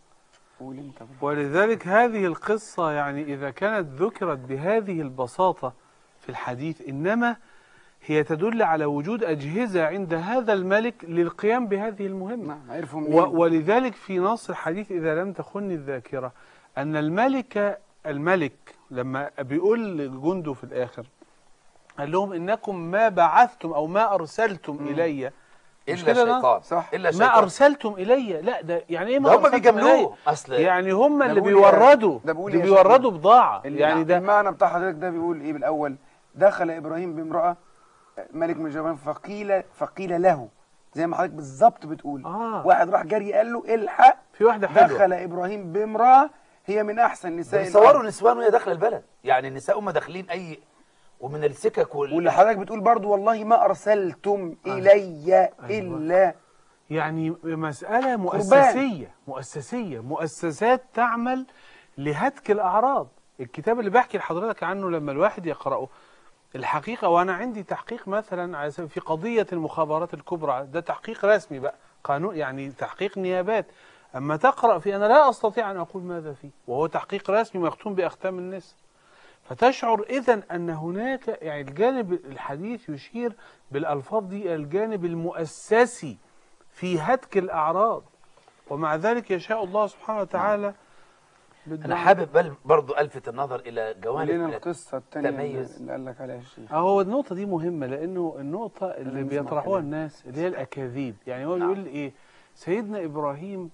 قول انت بقى. ولذلك هذه القصة يعني إذا كانت ذكرت بهذه البساطة في الحديث، إنما هي تدل على وجود أجهزة عند هذا الملك للقيام بهذه المهمة. نعم، عرفوا و ولذلك في نص الحديث إذا لم تخني الذاكرة أن الملك الملك لما بيقول لجنده في الآخر قال لهم إنكم ما بعثتم أو ما أرسلتم م. إلي إلا شيطان. صح. إلا شيطان. ما أرسلتم إلي. لا، ده يعني إيه ما هم أرسلتم بيجاملوه إلي؟ أصل يعني هم اللي بقول بيوردوا ده بقول اللي يا بيوردوا شيخ. بضاعة. اللي يعني ده المعنى بتاع حضرتك ده بيقول ايه بالاول؟ دخل ابراهيم بامراه ملك من الجبال فقيل فقيل له، زي ما حضرتك بالظبط بتقول. آه. واحد راح جري قال له الحق، في واحدة حلوة. دخل ابراهيم بامراه هي من احسن نساء بيصوروا الأرض. نسوان وهي داخله البلد، يعني النساء هم داخلين اي ومن السكك وال... واللي حضرتك بتقول برضو والله ما ارسلتم الي الا. يعني مسألة مؤسسية مؤسسية مؤسسات تعمل لهتك الأعراض. الكتاب اللي بحكي لحضرتك عنه لما الواحد يقرأه الحقيقة، وأنا عندي تحقيق مثلا في قضية المخابرات الكبرى، ده تحقيق رسمي بقى، قانون، يعني تحقيق نيابات. أما تقرأ فيه أنا لا أستطيع أن أقول ماذا فيه، وهو تحقيق رسمي مختوم بأختام النسر. فتشعر إذن أن هناك يعني الجانب الحديث يشير بالألفاظ دي الجانب المؤسسي في هتك الأعراض، ومع ذلك يشاء الله سبحانه وتعالى. أنا حابب بل برضو ألفت النظر إلى جوانب لنا القصة الثانية التميز. اللي قال لك عليها الشيخ. هو النقطة دي مهمة، لأنه النقطة اللي نسمع بيطرحوها كلام. الناس اللي هي الأكاذيب. يعني هو نعم. بيقول إيه؟ سيدنا إبراهيم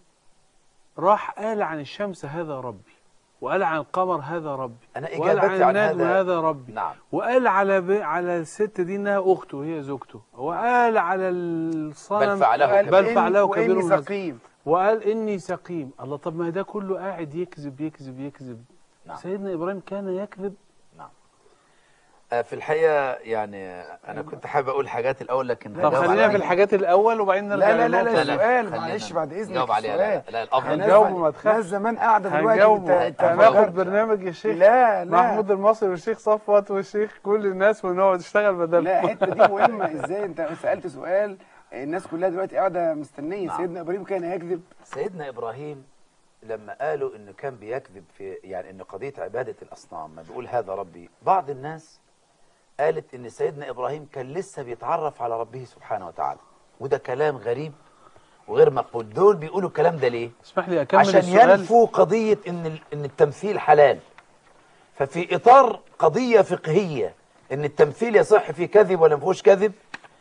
راح قال عن الشمس هذا ربي، وقال عن القمر هذا ربي، أنا وقال عن إجابتي عن النجم هذا هذا ربي، نعم. وقال على ب... على الست دي انها اخته وهي زوجته، وقال على الصنم بل فعله وقال بل إن- فعله وإني كبيرهم هذا. سقيم. وقال اني سقيم. الله، طب ما ده كله قاعد يكذب يكذب يكذب. نعم. سيدنا ابراهيم كان يكذب. نعم. آه، في الحقيقة يعني أنا كنت حابب أقول حاجات الأول، لكن طب هجاوب خلينا على في الحاجات الاول وبعدين نرجع لا لا لا للنقطة. لا سؤال، خلينا معلش بعد اذنك نجاوب عليها. السؤال. لا, لا الأفضل هنجاوب، ما تخافش. ناس زمان قاعده دلوقتي هنجاوب. بت- هناخد تناقض. برنامج يا شيخ لا لا محمود المصري والشيخ صفوت والشيخ كل الناس ونقعد نشتغل بدل. لا الحته دي مهمه. ازاي انت سالت سؤال الناس كلها دلوقتي قاعده مستنيه؟ نعم. سيدنا ابراهيم كان يكذب؟ سيدنا إبراهيم لما قالوا إنه كان بيكذب في يعني إن قضية عبادة الأصنام، ما بيقول هذا ربي، بعض الناس قالت إن سيدنا إبراهيم كان لسه بيتعرف على ربه سبحانه وتعالى، وده كلام غريب وغير مقبول. دول بيقولوا الكلام ده ليه؟ اسمح لي اكمل عشان السؤال. ينفوا قضية إن ال- إن التمثيل حلال. ففي إطار قضية فقهية إن التمثيل يصح فيه كذب ولا ما فيهوش كذب،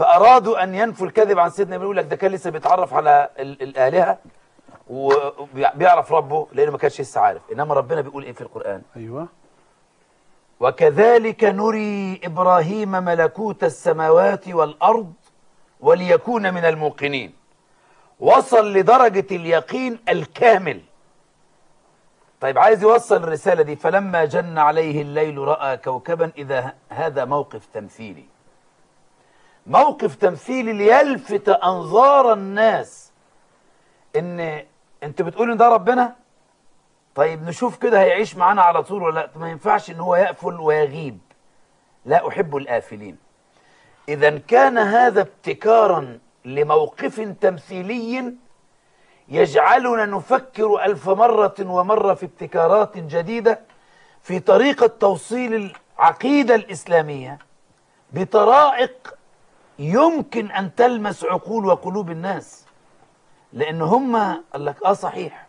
فأرادوا أن ينفوا الكذب عن سيدنا إبراهيم، يقول لك ده كان لسه بيتعرف على ال- الآلهة وبيعرف ربه لأنه ما كانش لسه عارف. إنما ربنا بيقول إيه في القرآن؟ أيوة. وكذلك نري إبراهيم ملكوت السماوات والأرض وليكون من الموقنين. وصل لدرجة اليقين الكامل. طيب عايز يوصل الرسالة دي، فلما جن عليه الليل رأى كوكبا، إذا هذا موقف تمثيلي، موقف تمثيلي ليلفت أنظار الناس إن أنت بتقول إن ده ربنا، طيب نشوف كده هيعيش معانا على طول ولا لا؟ ما ينفعش إن هو يأفل ويغيب، لا أحب الآفلين. إذا كان هذا ابتكارا لموقف تمثيلي يجعلنا نفكر ألف مرة ومرة في ابتكارات جديدة في طريقة توصيل العقيدة الإسلامية بطرائق يمكن أن تلمس عقول وقلوب الناس. لأن هم قال لك آه صحيح،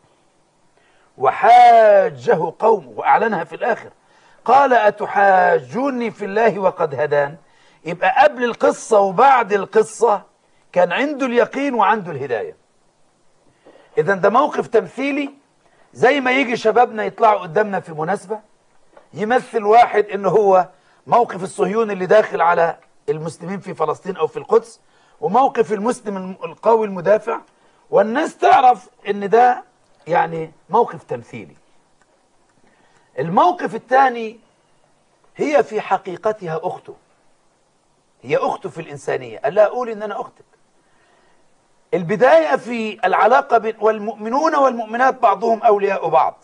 وحاجه قومه وأعلنها في الآخر، قال أتحاجوني في الله وقد هدان. يبقى قبل القصة وبعد القصة كان عنده اليقين وعنده الهداية. إذا ده موقف تمثيلي، زي ما يجي شبابنا يطلعوا قدامنا في مناسبة يمثل واحد إنه هو موقف الصهيوني اللي داخل على المسلمين في فلسطين أو في القدس، وموقف المسلم القوي المدافع، والناس تعرف إن ده يعني موقف تمثيلي. الموقف الثاني هي في حقيقتها أخته، هي أخته في الإنسانية. قال لها قولي إن أنا أختك. البداية في العلاقة بين والمؤمنون والمؤمنات بعضهم أولياء بعض،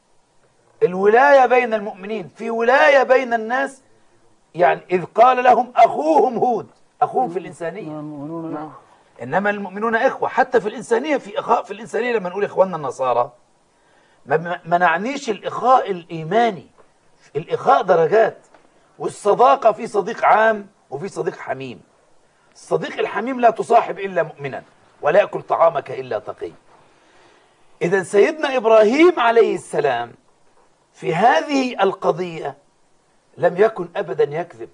الولاية بين المؤمنين، في ولاية بين الناس. يعني إذ قال لهم أخوهم هود، أخوهم في الإنسانية، إنما المؤمنون إخوة. حتى في الإنسانية في إخاء في الإنسانية. لما نقول إخواننا النصارى ما منعنيش الإخاء الإيماني، الإخاء درجات، والصداقة في صديق عام وفي صديق حميم. الصديق الحميم لا تصاحب إلا مؤمنا ولا يأكل طعامك إلا تقي. إذا سيدنا إبراهيم عليه السلام في هذه القضية لم يكن أبدا يكذب،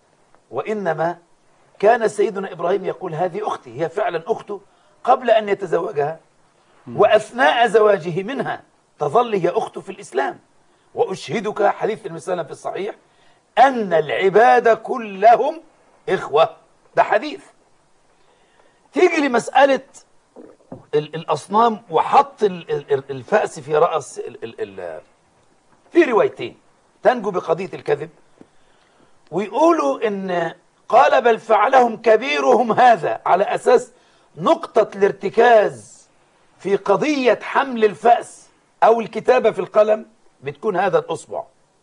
وإنما كان سيدنا إبراهيم يقول هذه أختي، هي فعلا أخته قبل أن يتزوجها، وأثناء زواجه منها تظل هي أخته في الإسلام. وأشهدك، حديث المسلم في الصحيح، أن العباد كلهم إخوة. ده حديث. تيجي لمسألة الأصنام وحط الفأس في رأس ال ال ال في روايتين تنجو بقضية الكذب، ويقولوا إن قال بل فعلهم كبيرهم هذا، على أساس نقطة الارتكاز في قضية حمل الفأس أو الكتابة في القلم بتكون هذا الأصبع،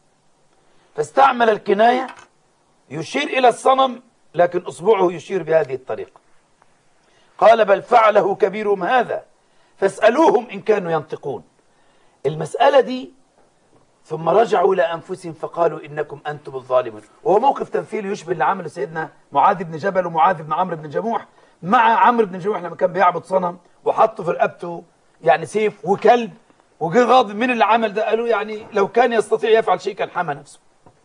فاستعمل الكناية يشير إلى الصنم لكن أصبعه يشير بهذه الطريقة. قال بل فعله كبيرهم هذا فاسألوهم إن كانوا ينطقون. المسألة دي ثم رجعوا إلى أنفسهم فقالوا إنكم أنتم الظالمون. وهو موقف تمثيلي يشبه اللي عمله سيدنا معاذ بن جبل ومعاذ بن عمرو بن جموح مع عمرو بن جموح لما كان بيعبد صنم وحطوا في رقبته يعني سيف وكلب، وجه غاضب من اللي عمل ده، قالوا يعني لو كان يستطيع يفعل شيء كان حمى نفسه.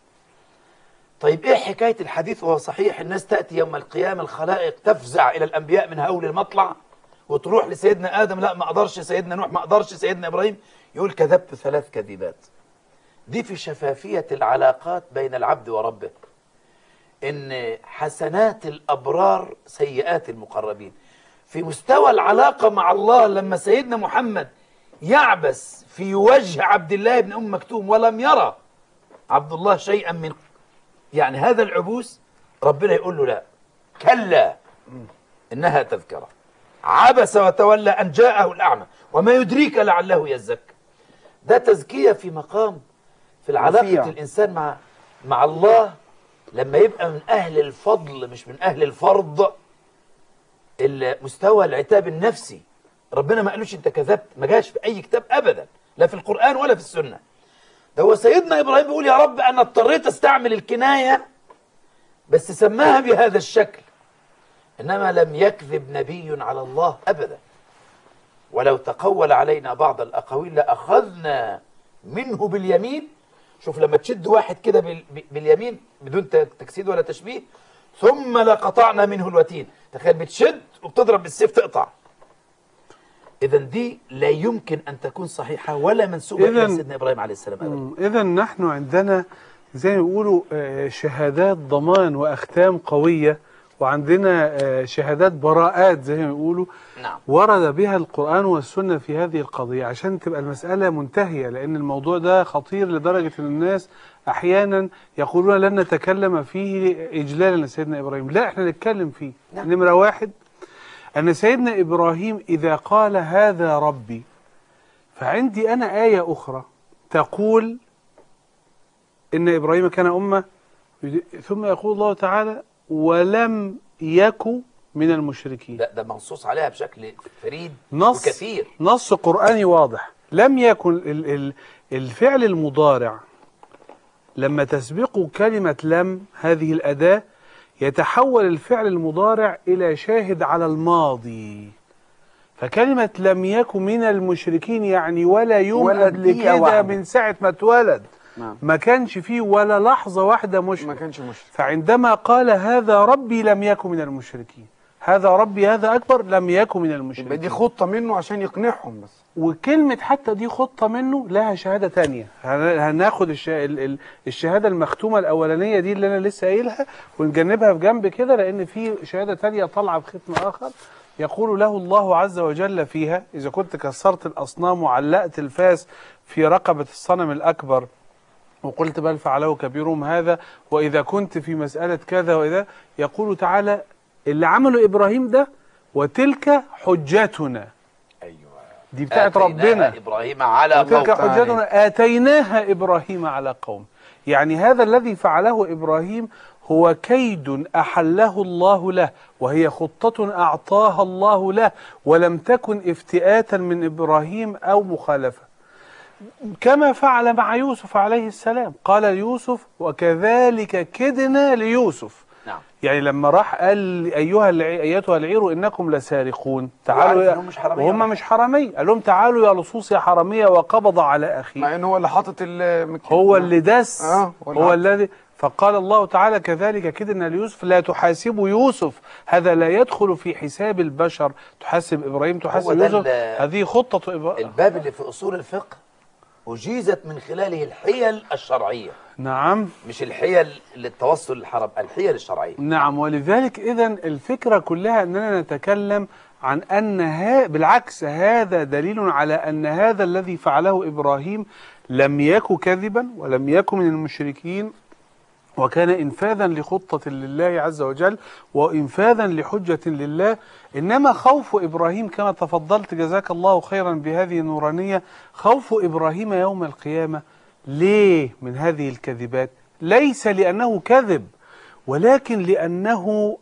طيب ايه حكاية الحديث وهو صحيح؟ الناس تأتي يوم القيامة الخلائق تفزع إلى الأنبياء من هول المطلع، وتروح لسيدنا آدم لا ما أقدرش، سيدنا نوح ما أقدرش، سيدنا إبراهيم يقول كذبت ثلاث كذبات. دي في شفافية العلاقات بين العبد وربه، إن حسنات الأبرار سيئات المقربين. في مستوى العلاقة مع الله لما سيدنا محمد يعبس في وجه عبد الله بن أم مكتوم ولم يرى عبد الله شيئا من يعني هذا العبوس، ربنا يقول له لا كلا إنها تذكرة، عبس وتولى أن جاءه الأعمى وما يدريك لعله يزكى. ده تزكية في مقام في العلاقة وفيع. الإنسان مع مع الله لما يبقى من أهل الفضل مش من أهل الفرض. المستوى العتاب النفسي ربنا ما قالوش أنت كذبت، ما جاش في أي كتاب أبدا، لا في القرآن ولا في السنة. ده هو سيدنا إبراهيم بيقول يا رب أنا اضطريت أستعمل الكناية بس سماها بهذا الشكل، إنما لم يكذب نبي على الله أبدا. ولو تقول علينا بعض الأقاويل لأخذنا منه باليمين. شوف لما تشد واحد كده باليمين بدون تجسيد ولا تشبيه، ثم لقطعنا منه الوتين. تخيل بتشد وبتضرب بالسيف تقطع. إذا دي لا يمكن أن تكون صحيحة ولا منسوبة إلى سيدنا إبراهيم عليه السلام أبدا. إذا نحن عندنا زي ما يقولوا شهادات ضمان وأختام قوية، وعندنا شهادات براءات زي ما يقولوا نعم. ورد بها القرآن والسنة في هذه القضية عشان تبقى المسألة منتهية، لأن الموضوع ده خطير لدرجة أن الناس أحيانا يقولون لن نتكلم فيه إجلالا لسيدنا إبراهيم. لا، احنا نتكلم فيه. نعم. نمرة واحد، أن سيدنا إبراهيم إذا قال هذا ربي، فعندي أنا آية أخرى تقول إن إبراهيم كان أمة، ثم يقول الله تعالى ولم يكن من المشركين. ده, ده منصوص عليها بشكل فريد نص وكثير، نص قرآني واضح. لم يكن ال ال الفعل المضارع لما تسبقه كلمة لم، هذه الأداة، يتحول الفعل المضارع إلى شاهد على الماضي. فكلمة لم يكن من المشركين يعني ولا يوم قبل كده من ساعة ما اتولد نعم. ما كانش فيه ولا لحظة واحدة مشرك، ما كانش مشرك. فعندما قال هذا ربي لم يكن من المشركين، هذا ربي هذا أكبر لم يكن من المشركين. دي خطة منه عشان يقنعهم بس. وكلمة حتى دي خطة منه لها شهادة تانية. هناخد الشهادة المختومة الأولانية دي اللي أنا لسه قايلها ونجنبها في جنب كده، لأن في شهادة تانية طالعة بختم آخر يقول له الله عز وجل فيها: إذا كنت كسرت الأصنام وعلقت الفاس في رقبة الصنم الأكبر وقلت بل فعله كبيرهم هذا، وإذا كنت في مسألة كذا وإذا، يقول تعالى اللي عمله إبراهيم ده وتلك حجتنا. أيوة. دي بتاعت ربنا. إبراهيم على قوم. وتلك حجتنا آتيناها إبراهيم على قوم. يعني هذا الذي فعله إبراهيم هو كيد أحله الله له، وهي خطة أعطاها الله له، ولم تكن افتئاتا من إبراهيم أو مخالفة. كما فعل مع يوسف عليه السلام. قال ليوسف: وكذلك كدنا ليوسف. نعم. يعني لما راح قال أيها أيتها العير إنكم لسارقون، تعالوا مش وهم مش حرامية، قال لهم تعالوا يا لصوص يا حرامية، وقبض على أخيه. مع إن هو اللي حاطط المكتب، هو اللي دس. آه هو الذي. فقال الله تعالى: كذلك كدنا ليوسف. لا تحاسبوا يوسف، هذا لا يدخل في حساب البشر. تحاسب إبراهيم، تحاسب يوسف، هذه خطة إبراهيم. الباب اللي في أصول الفقه أجيزت من خلاله الحيل الشرعية. نعم. مش الحيل للتوصل للحرم، الحيل الشرعية. نعم. ولذلك إذن الفكرة كلها أننا نتكلم عن أن ها بالعكس هذا دليل على أن هذا الذي فعله إبراهيم لم يكن كذبا ولم يكن من المشركين، وكان إنفاذا لخطة لله عز وجل وإنفاذا لحجة لله. إنما خوف إبراهيم كما تفضلت جزاك الله خيرا بهذه النورانية، خوف إبراهيم يوم القيامة ليه من هذه الكذبات؟ ليس لأنه كذب، ولكن لأنه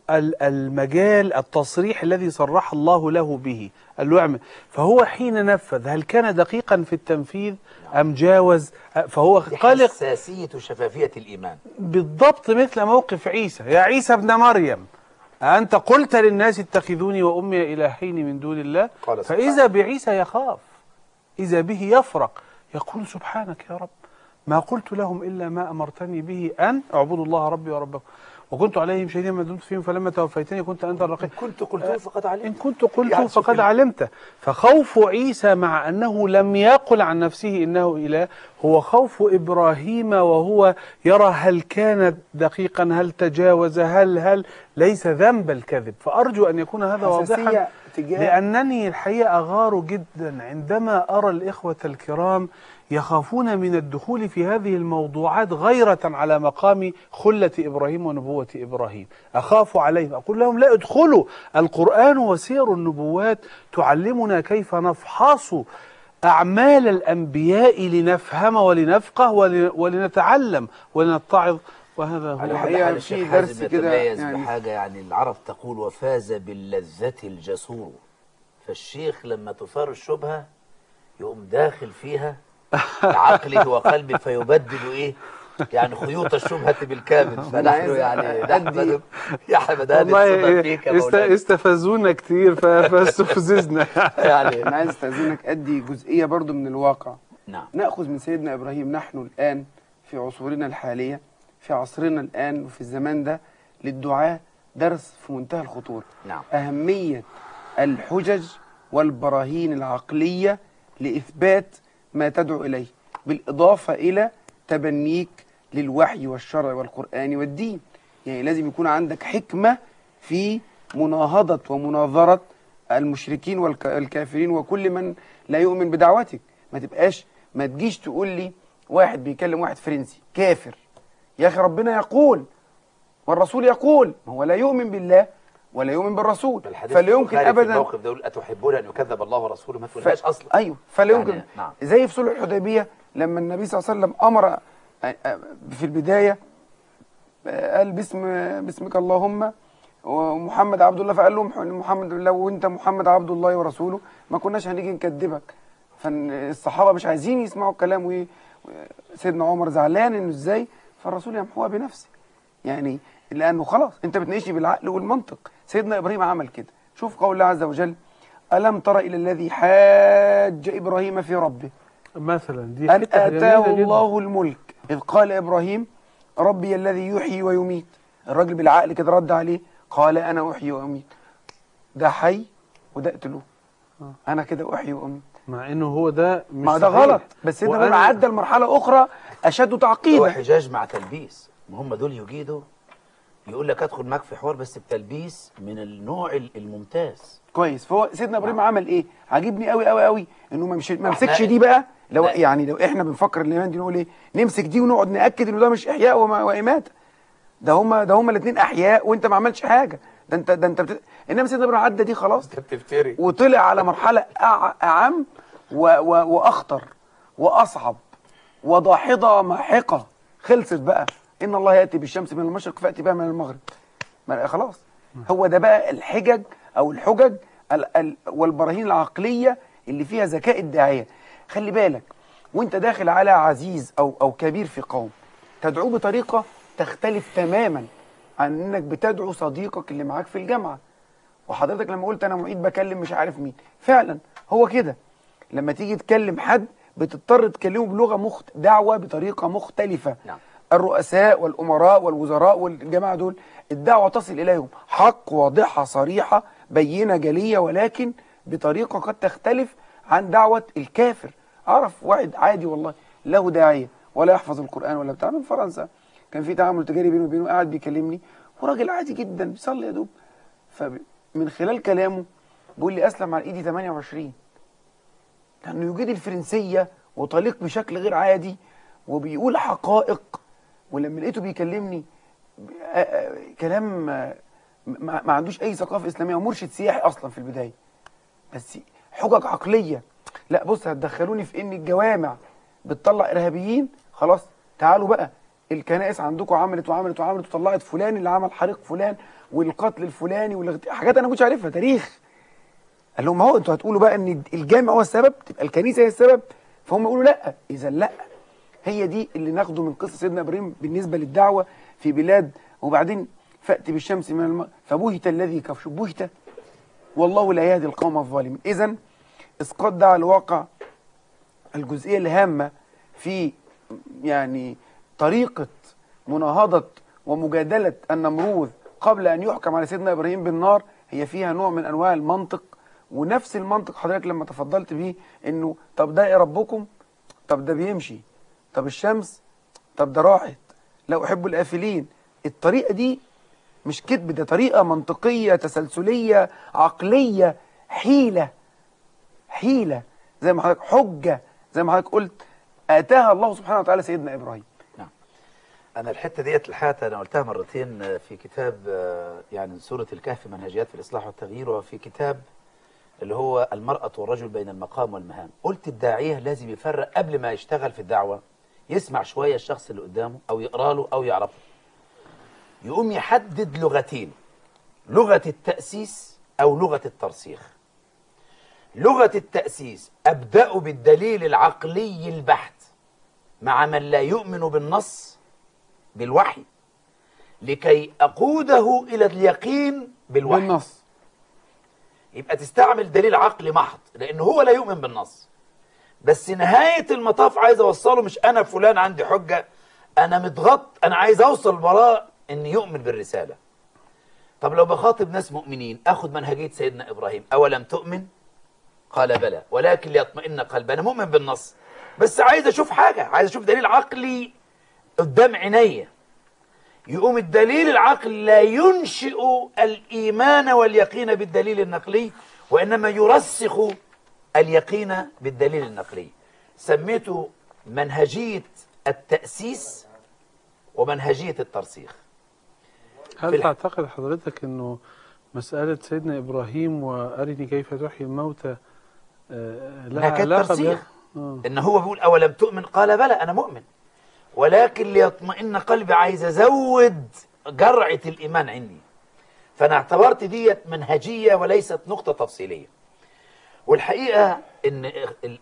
المجال التصريح الذي صرح الله له به قال له اعمل، فهو حين نفذ هل كان دقيقا في التنفيذ أم جاوز؟ فهو قلق. حساسية شفافية الإيمان بالضبط مثل موقف عيسى: يا عيسى ابن مريم أنت قلت للناس اتخذوني وأمي إلهين من دون الله؟ فإذا بعيسى يخاف، إذا به يفرق، يقول سبحانك يا رب ما قلت لهم إلا ما أمرتني به أن اعبدوا الله ربي وربكم وكنت عليهم شهيدا ما دمت فيهم فلما توفيتني كنت أنت الرقيب. إن كنت قلته فقد علمت. إن كنت قلته فقد علمت. فخوف عيسى مع أنه لم يقل عن نفسه إنه إله هو خوف إبراهيم، وهو يرى هل كان دقيقا، هل تجاوز، هل هل ليس ذنب الكذب. فأرجو أن يكون هذا واضحا، لأنني الحقيقة أغار جدا عندما أرى الإخوة الكرام يخافون من الدخول في هذه الموضوعات غيرة على مقام خلة إبراهيم ونبوة إبراهيم. أخاف عليهم، أقول لهم لا، ادخلوا. القرآن وسير النبوات تعلمنا كيف نفحص أعمال الأنبياء لنفهم ولنفقه ولنتعلم ولنتعظ. وهذا هو الحقيقة في درس كده يعني بحاجة، يعني العرب تقول وفاز باللذة الجسور. فالشيخ لما تثار الشبهة يقوم داخل فيها بعقله وقلبه فيبدل ايه يعني خيوط الشبهة بالكامل. فنحن يعني نحمد يا حمد هذه فيك يا مولانا. استفزونا كتير فاستفززنا. يعني انا عايز استاذنك ادي جزئية برضو من الواقع. نعم. ناخذ من سيدنا ابراهيم. نحن الان في عصورنا الحالية، في عصرنا الان وفي الزمان ده، للدعاة درس في منتهى الخطورة. نعم. أهمية الحجج والبراهين العقلية لإثبات ما تدعو إليه، بالإضافة إلى تبنيك للوحي والشرع والقرآن والدين. يعني لازم يكون عندك حكمة في مناهضة ومناظرة المشركين والكافرين وكل من لا يؤمن بدعوتك. ما تبقاش ما تجيش تقول لي واحد بيكلم واحد فرنسي كافر، يا أخي ربنا يقول والرسول يقول، هو لا يؤمن بالله ولا يؤمن بالرسول، فلا يمكن ابدا الموقف ده يقول اتحبون ان يكذب الله ورسوله، ما تقولهاش ف... اصلا. ايوه، فلا يمكن يعني نعم. زي في صلح الحديبيه لما النبي صلى الله عليه وسلم امر في البدايه قال باسم باسمك اللهم ومحمد عبد الله، فقال لهم محمد لو انت محمد عبد الله ورسوله ما كناش هنيجي نكذبك. فالصحابه مش عايزين يسمعوا الكلام، وسيدنا عمر زعلان انه ازاي، فالرسول يمحوها بنفسه. يعني لانه خلاص انت بتناقشني بالعقل والمنطق. سيدنا ابراهيم عمل كده. شوف قول الله عز وجل: الم تر الى الذي حاج ابراهيم في ربه مثلا دي ان اتاه الله الملك اذ قال ابراهيم ربي الذي يحيي ويميت. الراجل بالعقل كده رد عليه قال انا احيي واميت. ده حي وده اقتلوه، انا كده احيي واميت، مع انه هو ده مش ما ده غلط. بس سيدنا ابراهيم عدى لمرحله اخرى اشد تعقيدا. هو حجاج مع تلبيس، ما هم دول يجيدوا يقول لك ادخل معاك في حوار بس بتلبيس من النوع الممتاز. كويس. فهو سيدنا ابراهيم عمل ايه؟ عاجبني قوي قوي قوي انه ما مش ما مسكش دي بقى. لو لا. يعني لو احنا بنفكر الايمان دي نقول ايه؟ نمسك دي ونقعد ناكد انه ده مش احياء واماته، ده هما ده هما الاثنين احياء وانت ما عملتش حاجه، ده انت ده انت بت... انما سيدنا ابراهيم عدى دي خلاص، انت بتفتري، وطلع على مرحله أع... اعم و... و... واخطر واصعب وضاحضه ماحقه. خلصت بقى، ان الله ياتي بالشمس من المشرق فاتي بها من المغرب. خلاص. هو ده بقى الحجج او الحجج ال ال والبراهين العقليه اللي فيها ذكاء الداعيه. خلي بالك وانت داخل على عزيز او او كبير في قوم، تدعوه بطريقه تختلف تماما عن انك بتدعو صديقك اللي معاك في الجامعه. وحضرتك لما قلت انا معيد بكلم مش عارف مين، فعلا هو كده. لما تيجي تكلم حد بتضطر تكلمه بلغه مخت... دعوه بطريقه مختلفه. نعم. الرؤساء والامراء والوزراء والجماعه دول الدعوه تصل اليهم حق واضحه صريحه بينه جليه، ولكن بطريقه قد تختلف عن دعوه الكافر. اعرف واحد عادي والله له داعيه ولا يحفظ القران ولا بتاع، من فرنسا، كان في تعامل تجاري بينه وبينه، قاعد بيكلمني وراجل عادي جدا بيصلي يا دوب، فمن خلال كلامه بيقول لي اسلم على ايدي ثمانية وعشرين، لانه يجيد الفرنسيه وطليق بشكل غير عادي وبيقول حقائق. ولما لقيته بيكلمني كلام ما عندوش اي ثقافه اسلاميه، ومرشد سياحي اصلا في البدايه، بس حجج عقليه. لا بص، هتدخلوني في ان الجوامع بتطلع ارهابيين، خلاص تعالوا بقى الكنائس عندكم عملت وعملت وعملت وطلعت فلان اللي عمل حريق فلان والقتل الفلاني والاغت... حاجات انا ما كنتش عارفها، تاريخ. قال لهم اهو انتوا هتقولوا بقى ان الجامع هو السبب، تبقى الكنيسه هي السبب، فهم يقولوا لا. اذا لا، هي دي اللي ناخده من قصه سيدنا ابراهيم بالنسبه للدعوه في بلاد. وبعدين فأتي بالشمس من الم... فبهت الذي كفر، بهت والله لا يهدي القوم الظالمين. اذا اسقاط ده على الواقع الجزئيه الهامه في يعني طريقه مناهضه ومجادله النمروذ قبل ان يحكم على سيدنا ابراهيم بالنار، هي فيها نوع من انواع المنطق. ونفس المنطق حضرتك لما تفضلت بيه انه طب ده يا ربكم، طب ده بيمشي، طب الشمس، طب ده راحت، لا احب الافلين. الطريقه دي مش كذب، ده طريقه منطقيه تسلسليه عقليه، حيله حيله زي ما حضرتك حجه زي ما حضرتك قلت اتاها الله سبحانه وتعالى سيدنا ابراهيم. نعم. انا الحته ديت الحقيقه انا قلتها مرتين في كتاب يعني سوره الكهف منهجيات في الاصلاح والتغيير، وفي كتاب اللي هو المرأة والرجل بين المقام والمهام. قلت الداعية لازم يفرق قبل ما يشتغل في الدعوة، يسمع شوية الشخص اللي قدامه أو يقرأ له أو يعرفه، يقوم يحدد لغتين: لغة التأسيس أو لغة الترسيخ. لغة التأسيس أبدأ بالدليل العقلي البحت مع من لا يؤمن بالنص بالوحي لكي أقوده إلى اليقين بالوحي بالنص. يبقى تستعمل دليل عقلي محض لأنه هو لا يؤمن بالنص، بس نهاية المطاف عايز أوصله مش أنا فلان عندي حجة، أنا متغط، أنا عايز أوصل وراء إن يؤمن بالرسالة. طب لو بخاطب ناس مؤمنين اخد منهجيه سيدنا ابراهيم، اولم تؤمن؟ قال بلى ولكن ليطمئن قلبي. انا مؤمن بالنص بس عايز اشوف حاجه، عايز اشوف دليل عقلي قدام عينيا. يقوم الدليل العقلي لا ينشئ الايمان واليقين بالدليل النقلي، وانما يرسخ اليقين بالدليل النقلي. سميته منهجيه التاسيس ومنهجيه الترسيخ. هل تعتقد حضرتك انه مسألة سيدنا إبراهيم وأرني كيف تحيي الموتى آه، لها علاقة ترسيخ؟ إن هو بيقول أولم تؤمن؟ قال بلى أنا مؤمن ولكن ليطمئن قلبي، عايز أزود جرعة الإيمان عندي. فأنا اعتبرت ديت منهجية وليست نقطة تفصيلية. والحقيقة إن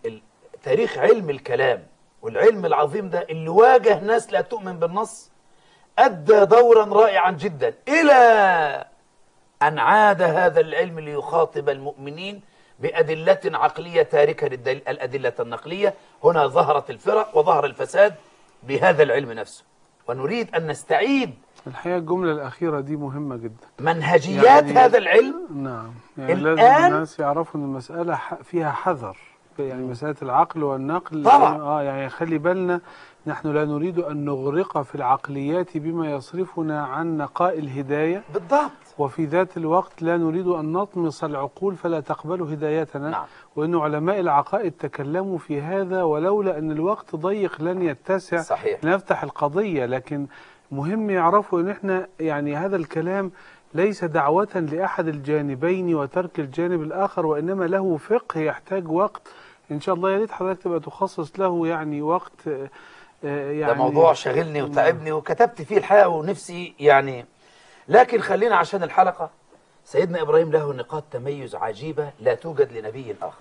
تاريخ علم الكلام والعلم العظيم ده اللي واجه ناس لا تؤمن بالنص أدى دورا رائعا جدا إلى أن عاد هذا العلم ليخاطب المؤمنين بأدلة عقلية تاركة للأدلة النقلية. هنا ظهرت الفرق وظهر الفساد بهذا العلم نفسه، ونريد أن نستعيد الحقيقة الجملة الأخيرة دي مهمة جدا، منهجيات يعني هذا العلم. نعم، يعني الآن لازم الناس يعرفوا أن المسألة فيها حذر، يعني مسألة العقل والنقل طبعا. آه يعني خلي بالنا، نحن لا نريد أن نغرق في العقليات بما يصرفنا عن نقاء الهداية بالضبط، وفي ذات الوقت لا نريد أن نطمس العقول فلا تقبل هدايتنا. نعم. وأن علماء العقائد تكلموا في هذا، ولولا أن الوقت ضيق لن يتسع صحيح. نفتح القضية، لكن مهم يعرفوا أن احنا يعني هذا الكلام ليس دعوة لأحد الجانبين وترك الجانب الآخر، وإنما له فقه يحتاج وقت. إن شاء الله يا ريت حضرتك تبقى تخصص له يعني وقت. يعني ده موضوع شغلني وتعبني وكتبت فيه الحقيقة ونفسي يعني، لكن خلينا عشان الحلقة. سيدنا إبراهيم له نقاط تميز عجيبة لا توجد لنبي آخر.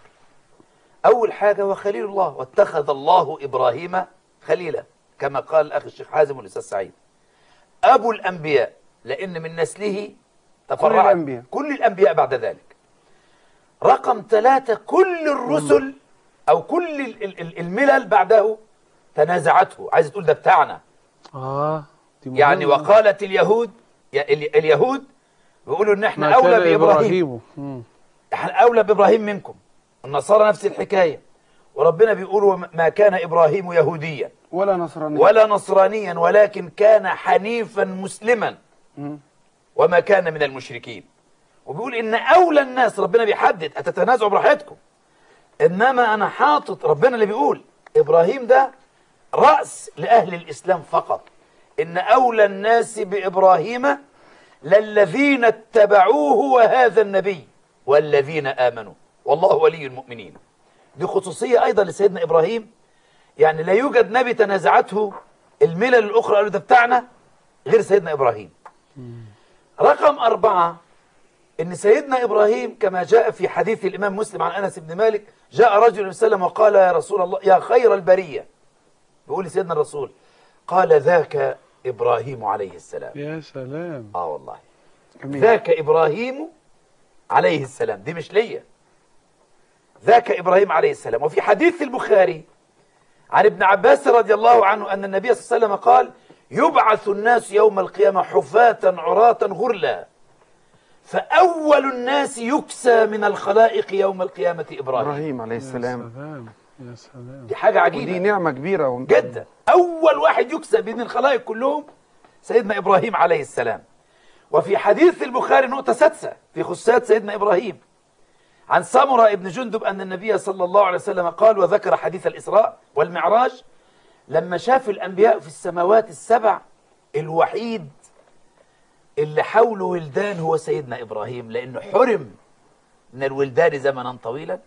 أول حاجة وخليل الله، واتخذ الله إبراهيم خليلا كما قال الأخ الشيخ حازم والأستاذ سعيد. أبو الأنبياء لأن من نسله تفرعت كل الأنبياء. كل الأنبياء بعد ذلك. رقم ثلاثة كل الرسل أو كل الملل بعده تنازعته، عايز تقول ده بتاعنا. آه يعني وقالت اليهود اليهود بيقولوا ان احنا اولى بابراهيم، احنا اولى بابراهيم منكم. النصارى نفس الحكايه، وربنا بيقول ما كان ابراهيم يهوديا ولا نصرانيا ولا نصرانيا ولكن كان حنيفا مسلما وما كان من المشركين. وبيقول ان اولى الناس، ربنا بيحدد اتتنازعوا براحتكم، انما انا حاطط، ربنا اللي بيقول ابراهيم ده راس لاهل الاسلام فقط. ان اولى الناس بابراهيم للذين اتبعوه وهذا النبي والذين آمنوا والله ولي المؤمنين. دي خصوصية أيضا لسيدنا إبراهيم، يعني لا يوجد نبي تنازعته الملل الأخرى قالوا ده بتاعنا غير سيدنا إبراهيم. رقم أربعة إن سيدنا إبراهيم كما جاء في حديث الإمام مسلم عن أنس بن مالك، جاء رجل النبي صلى الله عليه وسلم وقال يا رسول الله يا خير البرية، بيقول لسيدنا الرسول، قال ذاك إبراهيم عليه السلام. يا سلام. آه والله جميل. ذاك إبراهيم عليه السلام، دي مش ليا، ذاك إبراهيم عليه السلام. وفي حديث البخاري عن ابن عباس رضي الله عنه أن النبي صلى الله عليه وسلم قال يبعث الناس يوم القيامة حفاة عراة غرلا فأول الناس يكسى من الخلائق يوم القيامة إبراهيم. إبراهيم عليه السلام. يا سلام يا سلام، دي حاجة عجيبة، ودي نعمة كبيرة جدا. أول واحد يكسى بين الخلائق كلهم سيدنا إبراهيم عليه السلام. وفي حديث البخاري نقطة سادسة في خصوصيات سيدنا إبراهيم عن سمرة ابن جندب أن النبي صلى الله عليه وسلم قال، وذكر حديث الإسراء والمعراج، لما شاف الأنبياء في السماوات السبع الوحيد اللي حوله ولدان هو سيدنا إبراهيم، لأنه حرم من الولدان زمنا طويلا،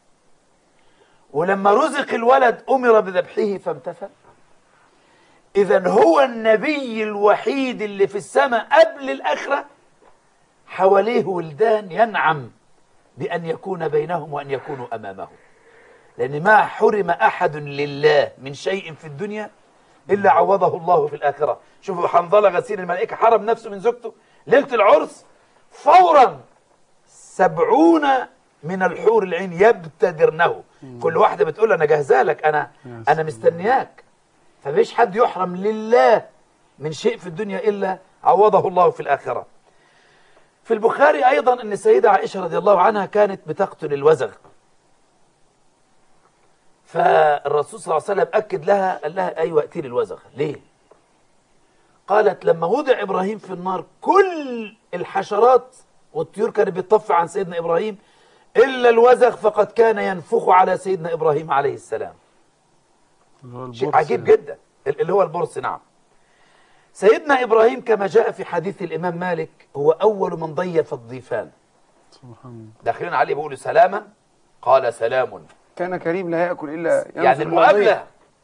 ولما رزق الولد أمر بذبحه فامتثل. إذن هو النبي الوحيد اللي في السماء قبل الآخرة حواليه ولدان ينعم بأن يكون بينهم وأن يكونوا أمامه، لأن ما حرم أحد لله من شيء في الدنيا إلا عوضه الله في الآخرة. شوفوا حنظلة غسيل الملائكة حرم نفسه من زوجته ليلة العرس، فورا سبعون من الحور العين يبتدرنه، كل واحدة بتقول أنا جاهزة لك، أنا أنا مستنياك. فمش حد يحرم لله من شيء في الدنيا إلا عوضه الله في الآخرة. في البخاري أيضا أن السيدة عائشة رضي الله عنها كانت بتقتل الوزغ، فالرسول صلى الله عليه وسلم أكد لها، قال لها أيوة اقتلي الوزغ. ليه؟ قالت لما وضع إبراهيم في النار كل الحشرات والطيور كانت بتطفي عن سيدنا إبراهيم إلا الوزغ، فقد كان ينفخ على سيدنا إبراهيم عليه السلام. شيء عجيب جدا، اللي هو البرص. نعم. سيدنا إبراهيم كما جاء في حديث الإمام مالك هو أول من ضيف الضيفان. سبحان الله. داخلين عليه بيقولوا سلاما، قال سلام. كان كريم لا يأكل إلا يعني المقابلة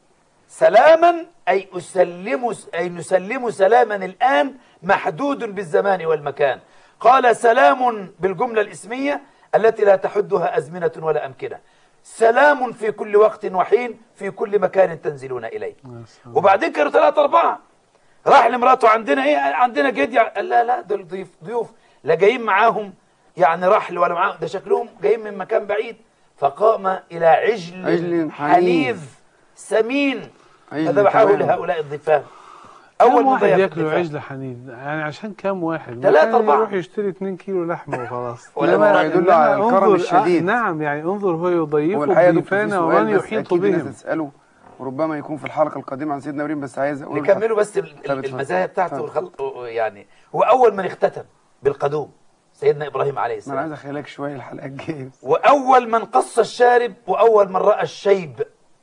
سلاما أي أسلم، أي نسلم سلاما الآن محدود بالزمان والمكان. قال سلام بالجملة الإسمية التي لا تحدها أزمنة ولا أمكنة. سلام في كل وقت وحين في كل مكان تنزلون إليه. وبعدين كانوا ثلاثة أربعة، راح لمراته عندنا إيه؟ عندنا جدي. قال لا لا دول ضيوف ضيوف لا جايين معاهم يعني رحل ولا معاهم، ده شكلهم جايين من مكان بعيد. فقام إلى عجل, عجل حنيذ سمين فذبحه لهؤلاء الضيفان. أول واحد ياكلوا عجل حنيذ يعني عشان كام واحد؟ ثلاثة أربعة يروح يشتري اتنين كيلو لحمة وخلاص. ولا يدل على الكرم الشديد. آه نعم، يعني انظر هو يضيف الضيفان ومن يحيط بهم. تسأله وربما يكون في الحلقة القادمة عن سيدنا إبراهيم، بس عايز أقول نكمله بس المزايا بتاعته والخلق. يعني هو أول من اختتم بالقدوم سيدنا إبراهيم عليه السلام. أنا عايز أخليك شوية الحلقة الجاية. وأول من قص الشارب وأول من رأى الشيب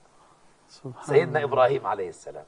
سبحان سيدنا الله. إبراهيم عليه السلام.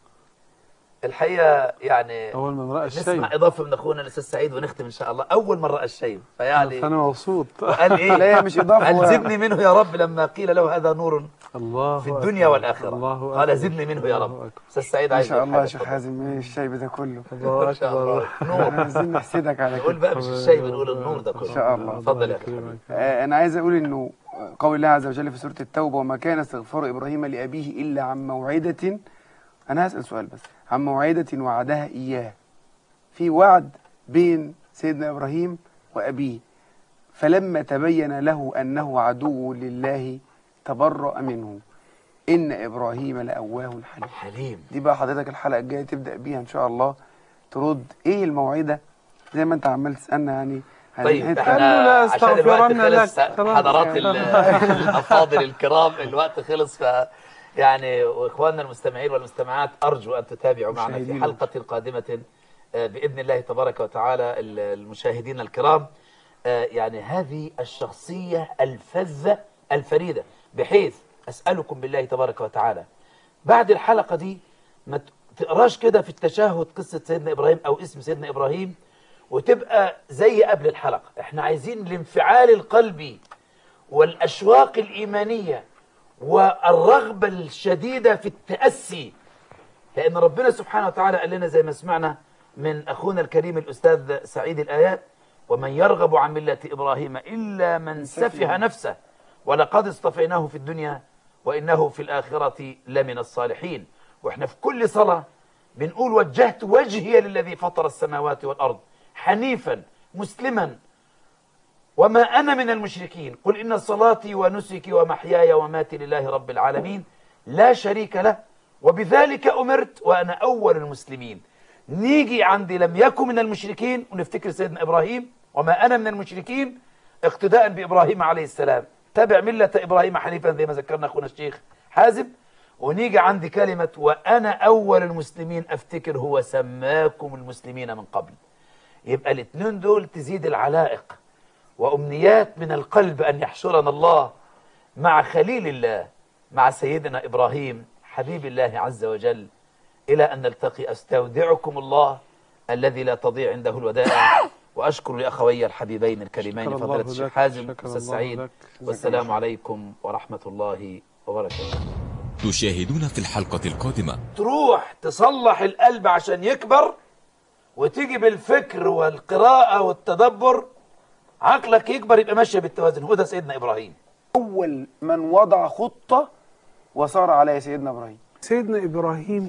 الحقيقة يعني أول من رأى الشيب. نسمع إضافة من أخونا الأستاذ سعيد ونختم إن شاء الله. أول من رأى الشيب، فيعني أنا مبسوط. وقال إيه؟ لا مش إضافة. قال زدني منه يا رب لما قيل له هذا نور الله في الدنيا والآخرة. الله قال زدني منه يا رب. أستاذ سعيد إن عايز شاء الله يا شيخ حازم إيه الشيب ده كله؟ الله إن شاء الله نور. عايزين نحسدك على نقول كده. بقى مش الشيب، نقول النور ده كله. إن شاء الله. اتفضل يا أخي. آه أنا عايز أقول إنه قول الله عز وجل في سورة التوبة وما كان استغفار إبراهيم لأبيه إلا عن موعدة. أنا هسأل سؤال بس، عن موعدة وعدها إياه. في وعد بين سيدنا إبراهيم وأبيه، فلما تبين له أنه عدو لله تبرأ منه. إن إبراهيم لأواه حليم. حليم. دي بقى حضرتك الحلقة الجاية تبدأ بيها إن شاء الله، ترد إيه الموعدة زي ما أنت عمال تسألنا يعني. طيب قال له لا احنا عشان الوقت استغفرن خلص لك. خلاص. حضرات ال- الافاضل الكرام، الوقت خلص. ف يعني واخواننا المستمعين والمستمعات ارجو ان تتابعوا معنا في مشاهدينا. حلقة قادمة آه، باذن الله تبارك وتعالى. ال- المشاهدين الكرام، آه، يعني هذه الشخصية الفذة الفريدة، بحيث اسالكم بالله تبارك وتعالى بعد الحلقة دي ما تقراش كده في التشهد قصة سيدنا ابراهيم او اسم سيدنا ابراهيم وتبقى زي قبل الحلقة. احنا عايزين الانفعال القلبي والأشواق الإيمانية والرغبة الشديدة في التأسي، لأن ربنا سبحانه وتعالى قال لنا زي ما سمعنا من أخونا الكريم الأستاذ سعيد الآيات: ومن يرغب عن ملة إبراهيم إلا من سفه نفسه ولقد اصطفيناه في الدنيا وإنه في الآخرة لمن الصالحين. وإحنا في كل صلاة بنقول وجهت وجهي للذي فطر السماوات والأرض حنيفا مسلما وما أنا من المشركين، قل إن صلاتي ونسكي ومحياي وماتي لله رب العالمين لا شريك له وبذلك أمرت وأنا أول المسلمين. نيجي عندي لم يكن من المشركين ونفتكر سيدنا إبراهيم وما أنا من المشركين اقتداء بإبراهيم عليه السلام، تابع ملة إبراهيم حنيفا زي ما ذكرنا أخونا الشيخ حازم. ونيجي عند كلمة وأنا أول المسلمين أفتكر هو سماكم المسلمين من قبل. يبقى الاثنين دول تزيد العلائق وأمنيات من القلب أن يحشرنا الله مع خليل الله، مع سيدنا إبراهيم حبيب الله عز وجل، إلى أن نلتقي. أستودعكم الله الذي لا تضيع عنده الودائع. وأشكر لأخوي الحبيبين الكريمين فضيلة الشيخ حازم والأستاذ سعيد، والسلام عليكم ورحمة الله وبركاته. تشاهدون في الحلقة القادمة. تروح تصلح القلب عشان يكبر وتيجي بالفكر والقراءة والتدبر عقلك يكبر يبقى ماشية بالتوازن. هو ده سيدنا إبراهيم، أول من وضع خطة وصار عليها سيدنا إبراهيم. سيدنا إبراهيم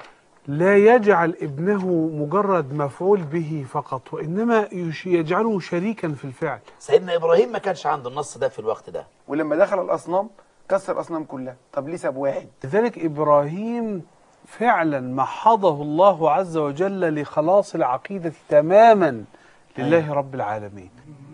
لا يجعل ابنه مجرد مفعول به فقط، وإنما يجعله شريكا في الفعل. سيدنا إبراهيم ما كانش عنده النص ده في الوقت ده، ولما دخل الأصنام كسر الأصنام كلها. طب ليه ساب واحد؟ لذلك إبراهيم فعلا محضه الله عز وجل لخلاص العقيدة تماما لله رب العالمين.